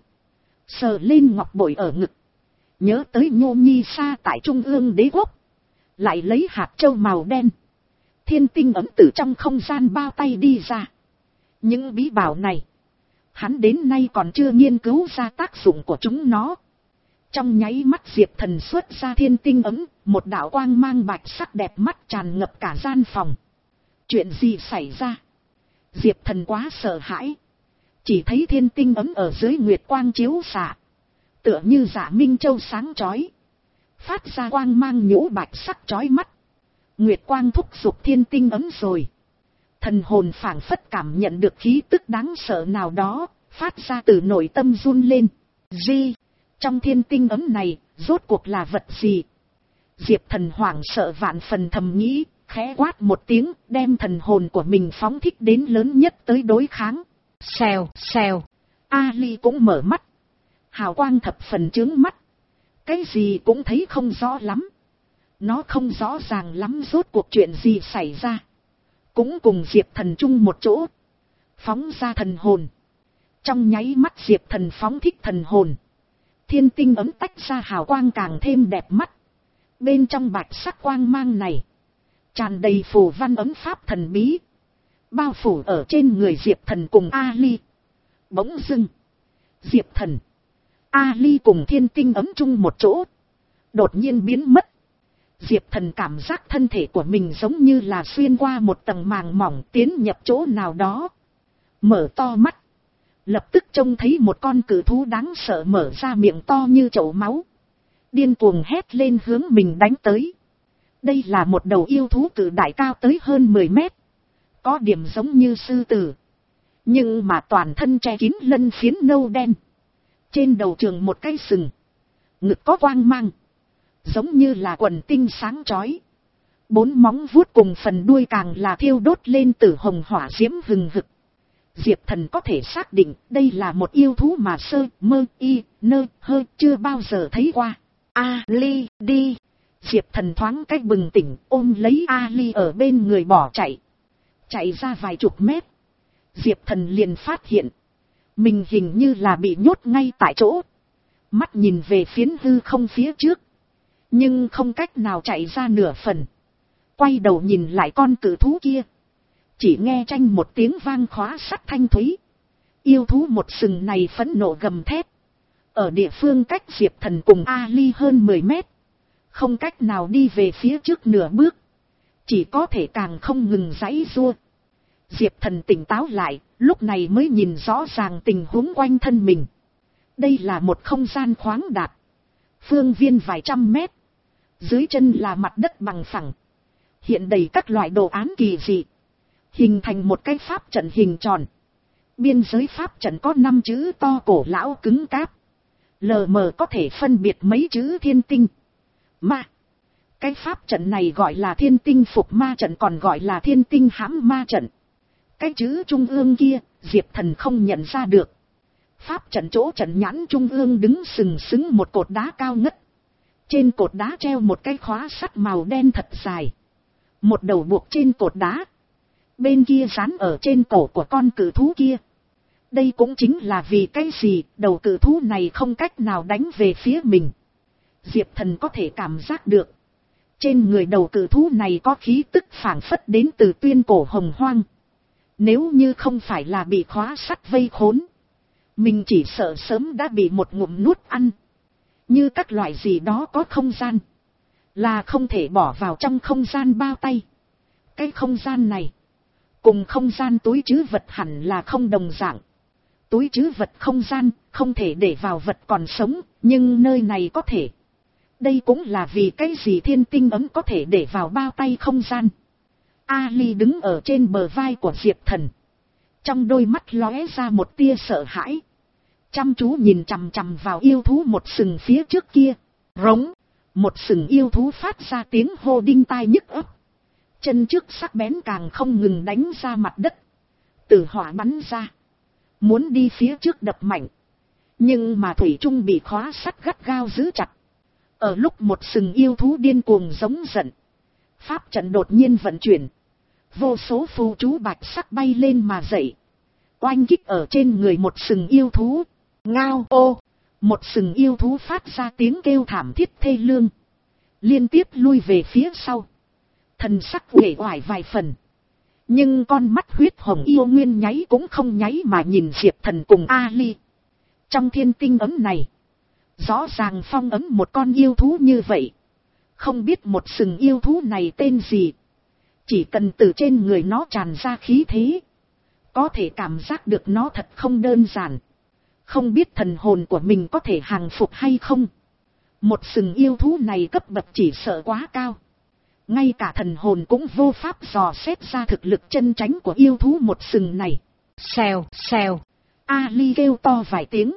Sờ lên ngọc bội ở ngực. Nhớ tới Nhô Nhi xa tại Trung ương Đế Quốc. Lại lấy hạt châu màu đen. Thiên tinh ấm từ trong không gian bao tay đi ra. Những bí bảo này. Hắn đến nay còn chưa nghiên cứu ra tác dụng của chúng nó. Trong nháy mắt Diệp Thần xuất ra thiên tinh ấm. Một đạo quang mang bạch sắc đẹp mắt tràn ngập cả gian phòng. Chuyện gì xảy ra? Diệp Thần quá sợ hãi. Chỉ thấy thiên tinh ấm ở dưới nguyệt quang chiếu xạ. Tựa như Dạ Minh Châu sáng chói. Phát ra quang mang nhũ bạch sắc chói mắt. Nguyệt quang thúc giục thiên tinh ấm rồi. Thần hồn phảng phất cảm nhận được khí tức đáng sợ nào đó. Phát ra từ nội tâm run lên. Gì? Trong thiên tinh ấm này, rốt cuộc là vật gì? Diệp Thần hoảng sợ vạn phần thầm nghĩ. Khẽ quát một tiếng, đem thần hồn của mình phóng thích đến lớn nhất tới đối kháng. Xèo, xèo. Ali cũng mở mắt. Hào quang thập phần chướng mắt. Cái gì cũng thấy không rõ lắm. Nó không rõ ràng lắm rốt cuộc chuyện gì xảy ra. Cũng cùng Diệp Thần chung một chỗ. Phóng ra thần hồn. Trong nháy mắt Diệp Thần phóng thích thần hồn. Thiên tinh ấm tách ra hào quang càng thêm đẹp mắt. Bên trong bạch sắc quang mang này. Tràn đầy phù văn ấm pháp thần bí. Bao phủ ở trên người Diệp Thần cùng Ali. Bỗng dưng. Diệp Thần. Ali cùng thiên tinh ấm chung một chỗ. Đột nhiên biến mất. Diệp Thần cảm giác thân thể của mình giống như là xuyên qua một tầng màng mỏng tiến nhập chỗ nào đó. Mở to mắt. Lập tức trông thấy một con cự thú đáng sợ mở ra miệng to như chậu máu. Điên cuồng hét lên hướng mình đánh tới. Đây là một đầu yêu thú cự đại cao tới hơn mười mét. Có điểm giống như sư tử. Nhưng mà toàn thân che kín lân phiến nâu đen. Trên đầu trường một cái sừng. Ngực có quang mang. Giống như là quần tinh sáng chói. Bốn móng vuốt cùng phần đuôi càng là thiêu đốt lên tử hồng hỏa diễm hừng hực. Diệp Thần có thể xác định đây là một yêu thú mà sơ, mơ, y, nơ, hơ chưa bao giờ thấy qua. Ali đi. Diệp Thần thoáng cách bừng tỉnh, ôm lấy Ali ở bên người bỏ chạy. Chạy ra vài chục mét. Diệp Thần liền phát hiện. Mình hình như là bị nhốt ngay tại chỗ. Mắt nhìn về phiến hư không phía trước. Nhưng không cách nào chạy ra nửa phần. Quay đầu nhìn lại con cự thú kia. Chỉ nghe tranh một tiếng vang khóa sắt thanh thúy. Yêu thú một sừng này phẫn nộ gầm thét. Ở địa phương cách Diệp Thần cùng Ali hơn mười mét. Không cách nào đi về phía trước nửa bước. Chỉ có thể càng không ngừng giãy giụa. Diệp Thần tỉnh táo lại, lúc này mới nhìn rõ ràng tình huống quanh thân mình. Đây là một không gian khoáng đạt. Phương viên vài trăm mét. Dưới chân là mặt đất bằng phẳng. Hiện đầy các loại đồ án kỳ dị. hình thành một cái pháp trận hình tròn. Biên giới pháp trận có năm chữ to cổ lão cứng cáp, lờ mờ có thể phân biệt mấy chữ thiên tinh, ma. Cái pháp trận này gọi là thiên tinh phục ma trận, còn gọi là thiên tinh hãm ma trận. Cái chữ trung ương kia, Diệp Thần không nhận ra được. Pháp trận chỗ trận nhãn trung ương đứng sừng sững một cột đá cao ngất. Trên cột đá treo một cái khóa sắt màu đen thật dài. Một đầu buộc trên cột đá. Bên kia dán ở trên cổ của con cự thú kia. Đây cũng chính là vì cái gì đầu cự thú này không cách nào đánh về phía mình. Diệp Thần có thể cảm giác được. Trên người đầu cự thú này có khí tức phảng phất đến từ tuyên cổ hồng hoang. Nếu như không phải là bị khóa sắt vây khốn, mình chỉ sợ sớm đã bị một ngụm nuốt ăn. Như các loại gì đó có không gian, là không thể bỏ vào trong không gian bao tay. Cái không gian này, cùng không gian túi trữ vật hẳn là không đồng dạng. Túi trữ vật không gian, không thể để vào vật còn sống, nhưng nơi này có thể. Đây cũng là vì cái gì thiên tinh ấm có thể để vào bao tay không gian. Ali đứng ở trên bờ vai của Diệp Thần. Trong đôi mắt lóe ra một tia sợ hãi. Chăm chú nhìn chằm chằm vào yêu thú một sừng phía trước kia. Rống. Một sừng yêu thú phát ra tiếng hô đinh tai nhức óc. Chân trước sắc bén càng không ngừng đánh ra mặt đất. Tử hỏa bắn ra. Muốn đi phía trước đập mạnh. Nhưng mà thủy trung bị khóa sắt gắt gao giữ chặt. Ở lúc một sừng yêu thú điên cuồng giống giận. Pháp trận đột nhiên vận chuyển. Vô số phù chú bạch sắc bay lên mà dậy. Oanh kích ở trên người một sừng yêu thú. Ngao ô. Một sừng yêu thú phát ra tiếng kêu thảm thiết thê lương. Liên tiếp lui về phía sau. Thần sắc uể oải vài phần. Nhưng con mắt huyết hồng yêu nguyên nháy cũng không nháy mà nhìn Diệp Thần cùng Ali. Trong thiên tinh ấm này. Rõ ràng phong ấm một con yêu thú như vậy. Không biết một sừng yêu thú này tên gì. Chỉ cần từ trên người nó tràn ra khí thế. Có thể cảm giác được nó thật không đơn giản. Không biết thần hồn của mình có thể hàng phục hay không. Một sừng yêu thú này cấp bậc chỉ sợ quá cao. Ngay cả thần hồn cũng vô pháp dò xét ra thực lực chân tránh của yêu thú một sừng này. Xèo, xèo. Ali kêu to vài tiếng.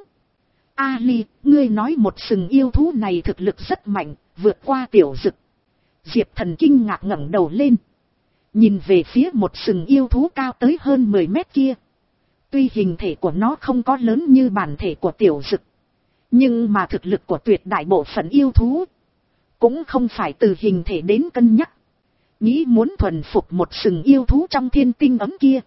Ali, ngươi nói một sừng yêu thú này thực lực rất mạnh, vượt qua tiểu dực. Diệp Thần kinh ngạc ngẩng đầu lên. Nhìn về phía một sừng yêu thú cao tới hơn mười mét kia. Tuy hình thể của nó không có lớn như bản thể của tiểu dực. Nhưng mà thực lực của tuyệt đại bộ phận yêu thú. Cũng không phải từ hình thể đến cân nhắc. Nghĩ muốn thuần phục một sừng yêu thú trong thiên tinh ấm kia.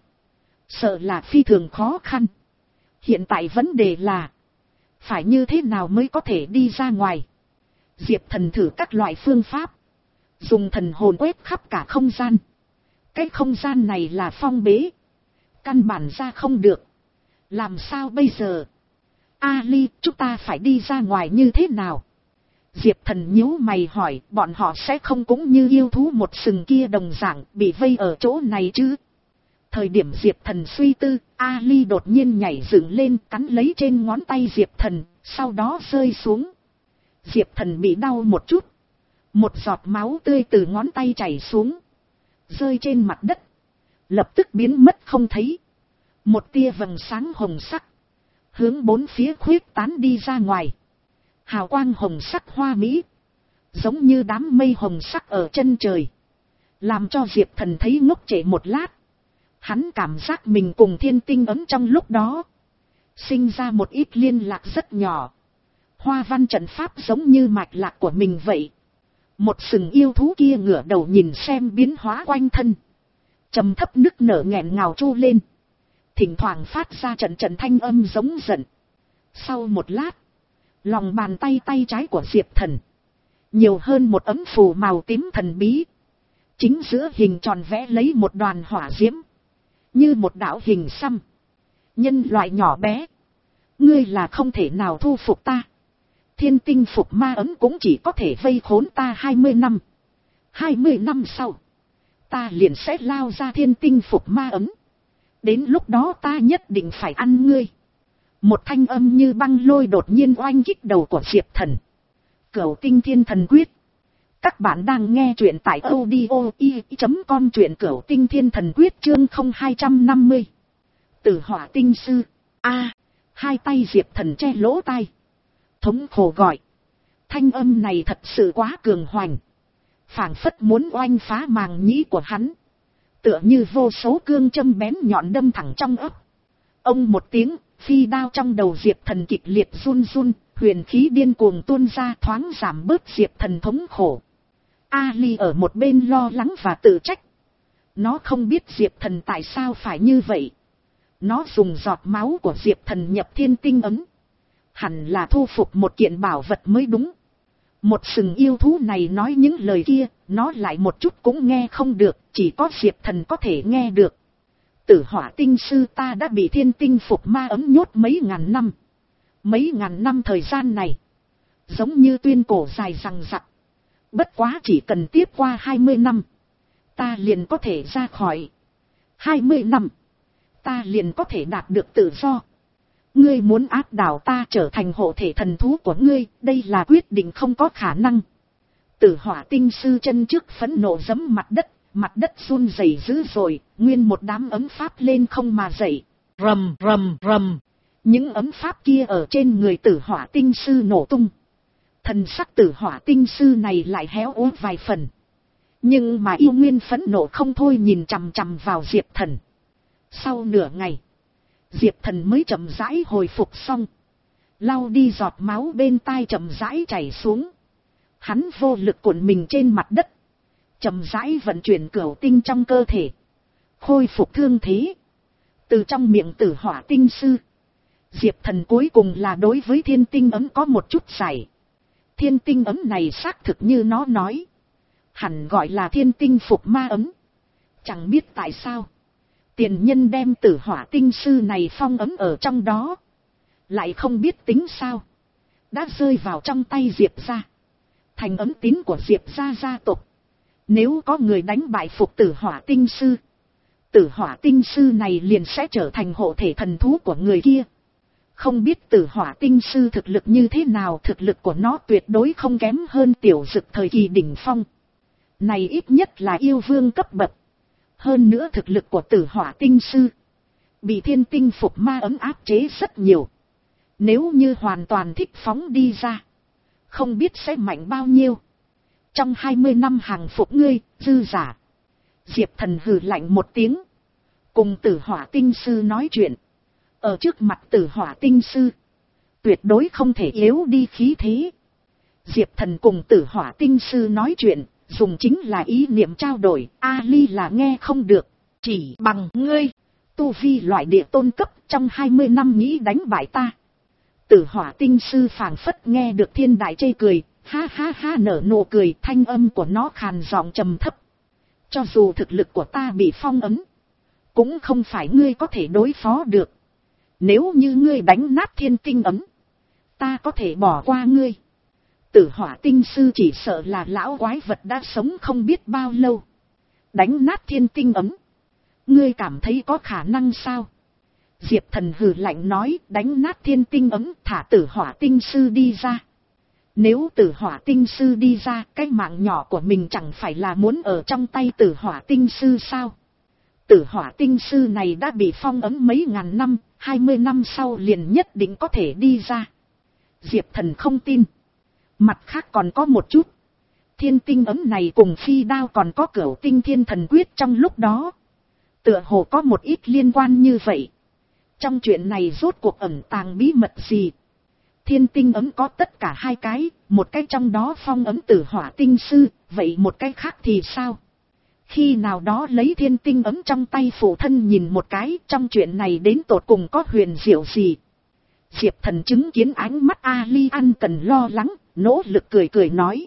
Sợ là phi thường khó khăn. Hiện tại vấn đề là. Phải như thế nào mới có thể đi ra ngoài. Diệp Thần thử các loại phương pháp. Dùng thần hồn quét khắp cả không gian. Cái không gian này là phong bế. Căn bản ra không được. Làm sao bây giờ? Ali, chúng ta phải đi ra ngoài như thế nào? Diệp Thần nhíu mày hỏi, bọn họ sẽ không cũng như yêu thú một sừng kia đồng dạng bị vây ở chỗ này chứ? Thời điểm Diệp Thần suy tư, Ali đột nhiên nhảy dựng lên cắn lấy trên ngón tay Diệp Thần, sau đó rơi xuống. Diệp Thần bị đau một chút. Một giọt máu tươi từ ngón tay chảy xuống. Rơi trên mặt đất. Lập tức biến mất không thấy. Một tia vầng sáng hồng sắc. Hướng bốn phía khuyết tán đi ra ngoài. Hào quang hồng sắc hoa mỹ. Giống như đám mây hồng sắc ở chân trời. Làm cho Diệp Thần thấy ngốc trệ một lát. Hắn cảm giác mình cùng thiên tinh ấm trong lúc đó. Sinh ra một ít liên lạc rất nhỏ. Hoa văn trận pháp giống như mạch lạc của mình vậy. Một sừng yêu thú kia ngửa đầu nhìn xem biến hóa quanh thân. Trầm thấp nức nở nghẹn ngào tru lên. Thỉnh thoảng phát ra trận trận thanh âm giống giận. Sau một lát. Lòng bàn tay tay trái của Diệp Thần. Nhiều hơn một ấm phù màu tím thần bí. Chính giữa hình tròn vẽ lấy một đoàn hỏa diễm. Như một đạo hình xăm. Nhân loại nhỏ bé. Ngươi là không thể nào thu phục ta. Thiên tinh phục ma ấm cũng chỉ có thể vây khốn ta hai mươi năm. hai mươi năm sau. Ta liền sẽ lao ra thiên tinh phục ma ấm. Đến lúc đó ta nhất định phải ăn ngươi. Một thanh âm như băng lôi đột nhiên oanh kích đầu của Diệp Thần. Cửu tinh thiên thần quyết. Các bạn đang nghe truyện tại audio i chấm com, truyện cửu tinh thiên thần quyết chương không hai trăm năm mươi. Tử hỏa tinh sư. A, hai tay Diệp Thần che lỗ tai. Thống khổ gọi. Thanh âm này thật sự quá cường hoành. Phảng phất muốn oanh phá màng nhĩ của hắn. Tựa như vô số cương châm bén nhọn đâm thẳng trong ấp. Ông một tiếng, phi đao trong đầu Diệp Thần kịch liệt run run, huyền khí điên cuồng tuôn ra, thoáng giảm bớt Diệp Thần thống khổ. Ali ở một bên lo lắng và tự trách. Nó không biết Diệp Thần tại sao phải như vậy. Nó dùng giọt máu của Diệp Thần nhập thiên tinh ấm. Hẳn là thu phục một kiện bảo vật mới đúng. Một sừng yêu thú này nói những lời kia, nó lại một chút cũng nghe không được, chỉ có Diệp Thần có thể nghe được. Tử hỏa tinh sư ta đã bị thiên tinh phục ma ấm nhốt mấy ngàn năm. Mấy ngàn năm thời gian này, giống như tuyên cổ dài dằng dặc. Bất quá chỉ cần tiếp qua hai mươi năm, ta liền có thể ra khỏi. hai mươi năm, ta liền có thể đạt được tự do. Ngươi muốn áp đảo ta trở thành hộ thể thần thú của ngươi, đây là quyết định không có khả năng. Tử hỏa tinh sư chân trước phẫn nộ giẫm mặt đất, mặt đất run rẩy dữ dội, nguyên một đám ấm pháp lên không mà dậy. Rầm rầm rầm, những ấm pháp kia ở trên người tử hỏa tinh sư nổ tung. Thần sắc tử hỏa tinh sư này lại héo úa vài phần. Nhưng mà yêu nguyên phẫn nộ không thôi, nhìn chằm chằm vào Diệp Thần. Sau nửa ngày, Diệp Thần mới chậm rãi hồi phục xong. Lau đi giọt máu bên tai chậm rãi chảy xuống. Hắn vô lực cuộn mình trên mặt đất. Chậm rãi vận chuyển cửu tinh trong cơ thể. Khôi phục thương thế. Từ trong miệng tử hỏa tinh sư, Diệp Thần cuối cùng là đối với thiên tinh ấm có một chút giải. Thiên tinh ấm này xác thực như nó nói. Hẳn gọi là thiên tinh phục ma ấm. Chẳng biết tại sao tiền nhân đem tử hỏa tinh sư này phong ấm ở trong đó. Lại không biết tính sao, đã rơi vào trong tay Diệp gia, thành ấm tín của Diệp gia gia tộc. Nếu có người đánh bại phục tử hỏa tinh sư, tử hỏa tinh sư này liền sẽ trở thành hộ thể thần thú của người kia. Không biết tử hỏa tinh sư thực lực như thế nào, thực lực của nó tuyệt đối không kém hơn tiểu dực thời kỳ đỉnh phong. Này ít nhất là yêu vương cấp bậc. Hơn nữa thực lực của tử hỏa tinh sư bị thiên tinh phục ma ấm áp chế rất nhiều. Nếu như hoàn toàn thích phóng đi ra, không biết sẽ mạnh bao nhiêu. Trong hai mươi năm hàng phục ngươi, dư giả. Diệp Thần hừ lạnh một tiếng, cùng tử hỏa tinh sư nói chuyện. Ở trước mặt tử hỏa tinh sư, tuyệt đối không thể yếu đi khí thế. Diệp Thần cùng tử hỏa tinh sư nói chuyện, dùng chính là ý niệm trao đổi. Ali là nghe không được. Chỉ bằng ngươi, tu vi loại địa tôn cấp, trong hai mươi năm nghĩ đánh bại ta. Tử hỏa tinh sư phảng phất nghe được thiên đại chê cười, ha ha ha nở nụ cười, thanh âm của nó khàn giọng trầm thấp. Cho dù thực lực của ta bị phong ấn, cũng không phải ngươi có thể đối phó được. Nếu như ngươi đánh nát thiên tinh ấm, ta có thể bỏ qua ngươi. Tử hỏa tinh sư chỉ sợ là lão quái vật đã sống không biết bao lâu. Đánh nát thiên tinh ấm, ngươi cảm thấy có khả năng sao? Diệp Thần hừ lạnh nói, đánh nát thiên tinh ấm, thả tử hỏa tinh sư đi ra. Nếu tử hỏa tinh sư đi ra, cái mạng nhỏ của mình chẳng phải là muốn ở trong tay tử hỏa tinh sư sao? Tử hỏa tinh sư này đã bị phong ấm mấy ngàn năm, hai mươi năm sau liền nhất định có thể đi ra. Diệp Thần không tin. Mặt khác còn có một chút. Thiên tinh ấm này cùng phi đao còn có cửu tinh thiên thần quyết trong lúc đó. Tựa hồ có một ít liên quan như vậy. Trong chuyện này rốt cuộc ẩn tàng bí mật gì? Thiên tinh ấm có tất cả hai cái, một cái trong đó phong ấm tử hỏa tinh sư, vậy một cái khác thì sao? Khi nào đó lấy thiên tinh ấm trong tay phụ thân nhìn một cái, trong chuyện này đến tột cùng có huyền diệu gì? Diệp Thần chứng kiến ánh mắt Ali ăn cần lo lắng, nỗ lực cười cười nói.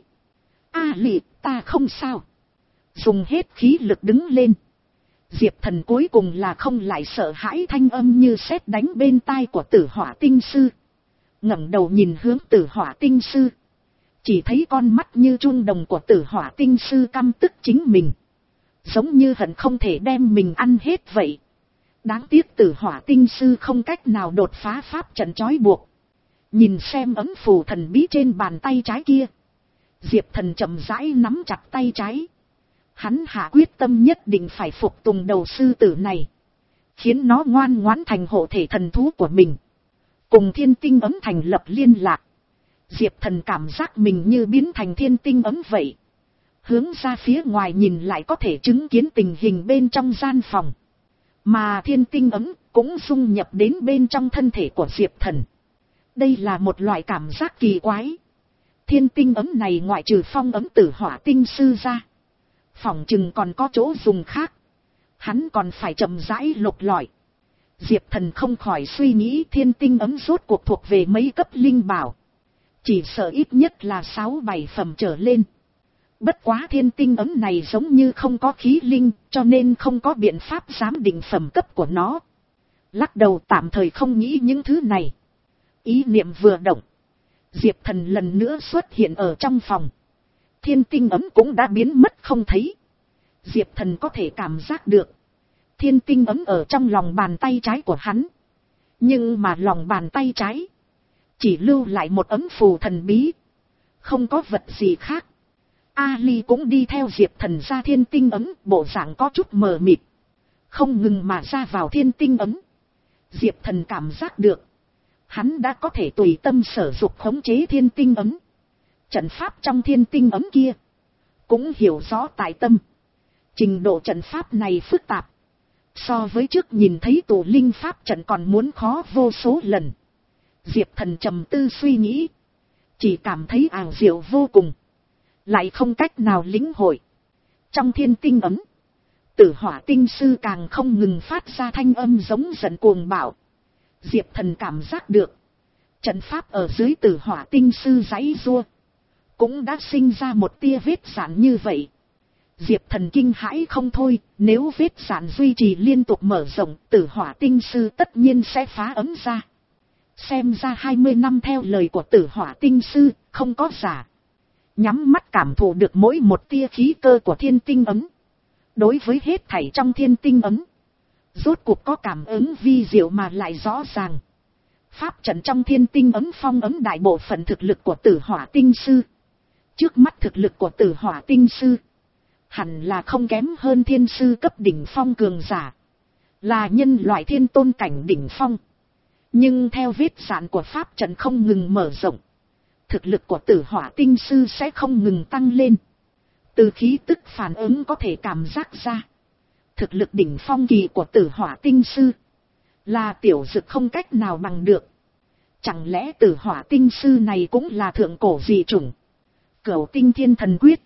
Ali, ta không sao. Dùng hết khí lực đứng lên. Diệp Thần cuối cùng là không lại sợ hãi, thanh âm như sét đánh bên tai của tử hỏa tinh sư. Ngẩng đầu nhìn hướng tử hỏa tinh sư. Chỉ thấy con mắt như chuông đồng của tử hỏa tinh sư căm tức chính mình. Giống như hận không thể đem mình ăn hết vậy. Đáng tiếc tử hỏa tinh sư không cách nào đột phá pháp trận trói buộc. Nhìn xem ấm phù thần bí trên bàn tay trái kia. Diệp Thần chậm rãi nắm chặt tay trái. Hắn hạ quyết tâm nhất định phải phục tùng đầu sư tử này. Khiến nó ngoan ngoãn thành hộ thể thần thú của mình. Cùng thiên tinh ấm thành lập liên lạc. Diệp Thần cảm giác mình như biến thành thiên tinh ấm vậy. Hướng ra phía ngoài nhìn lại có thể chứng kiến tình hình bên trong gian phòng. Mà thiên tinh ấm cũng dung nhập đến bên trong thân thể của Diệp Thần. Đây là một loại cảm giác kỳ quái. Thiên tinh ấm này ngoại trừ phong ấm tử hỏa tinh sư ra. Phỏng chừng còn có chỗ dùng khác. Hắn còn phải chậm rãi lục lọi. Diệp Thần không khỏi suy nghĩ thiên tinh ấm rốt cuộc thuộc về mấy cấp linh bảo. Chỉ sợ ít nhất là sáu bảy phẩm trở lên. Bất quá thiên tinh ấm này giống như không có khí linh, cho nên không có biện pháp giám định phẩm cấp của nó. Lắc đầu tạm thời không nghĩ những thứ này. Ý niệm vừa động. Diệp Thần lần nữa xuất hiện ở trong phòng. Thiên tinh ấm cũng đã biến mất không thấy. Diệp Thần có thể cảm giác được. Thiên tinh ấm ở trong lòng bàn tay trái của hắn. Nhưng mà lòng bàn tay trái chỉ lưu lại một ấm phù thần bí. Không có vật gì khác. Ali cũng đi theo Diệp Thần ra thiên tinh ấm, bộ dạng có chút mờ mịt. Không ngừng mà ra vào thiên tinh ấm. Diệp Thần cảm giác được. Hắn đã có thể tùy tâm sở dục khống chế thiên tinh ấm. Trận pháp trong thiên tinh ấm kia cũng hiểu rõ tại tâm. Trình độ trận pháp này phức tạp. So với trước nhìn thấy tù linh pháp trận còn muốn khó vô số lần. Diệp Thần trầm tư suy nghĩ. Chỉ cảm thấy ảo diệu vô cùng. Lại không cách nào lĩnh hội. Trong thiên tinh ấm, tử hỏa tinh sư càng không ngừng phát ra thanh âm giống giận cuồng bạo. Diệp Thần cảm giác được. Trận pháp ở dưới tử hỏa tinh sư giãy giụa. Cũng đã sinh ra một tia vết rạn như vậy. Diệp Thần kinh hãi không thôi. Nếu vết rạn duy trì liên tục mở rộng, tử hỏa tinh sư tất nhiên sẽ phá ấm ra. Xem ra hai mươi năm theo lời của tử hỏa tinh sư, không có giả. Nhắm mắt cảm thụ được mỗi một tia khí cơ của thiên tinh ấm. Đối với hết thảy trong thiên tinh ấm, rốt cuộc có cảm ứng vi diệu mà lại rõ ràng. Pháp trận trong thiên tinh ấm phong ấm đại bộ phận thực lực của tử hỏa tinh sư. Trước mắt thực lực của tử hỏa tinh sư hẳn là không kém hơn thiên sư cấp đỉnh phong cường giả. Là nhân loại thiên tôn cảnh đỉnh phong. Nhưng theo vết rạn của pháp trận không ngừng mở rộng, thực lực của tử hỏa tinh sư sẽ không ngừng tăng lên. Từ khí tức phản ứng có thể cảm giác ra. Thực lực đỉnh phong kỳ của tử hỏa tinh sư là tiểu dực không cách nào bằng được. Chẳng lẽ tử hỏa tinh sư này cũng là thượng cổ dị chủng? Cửu tinh thiên thần quyết.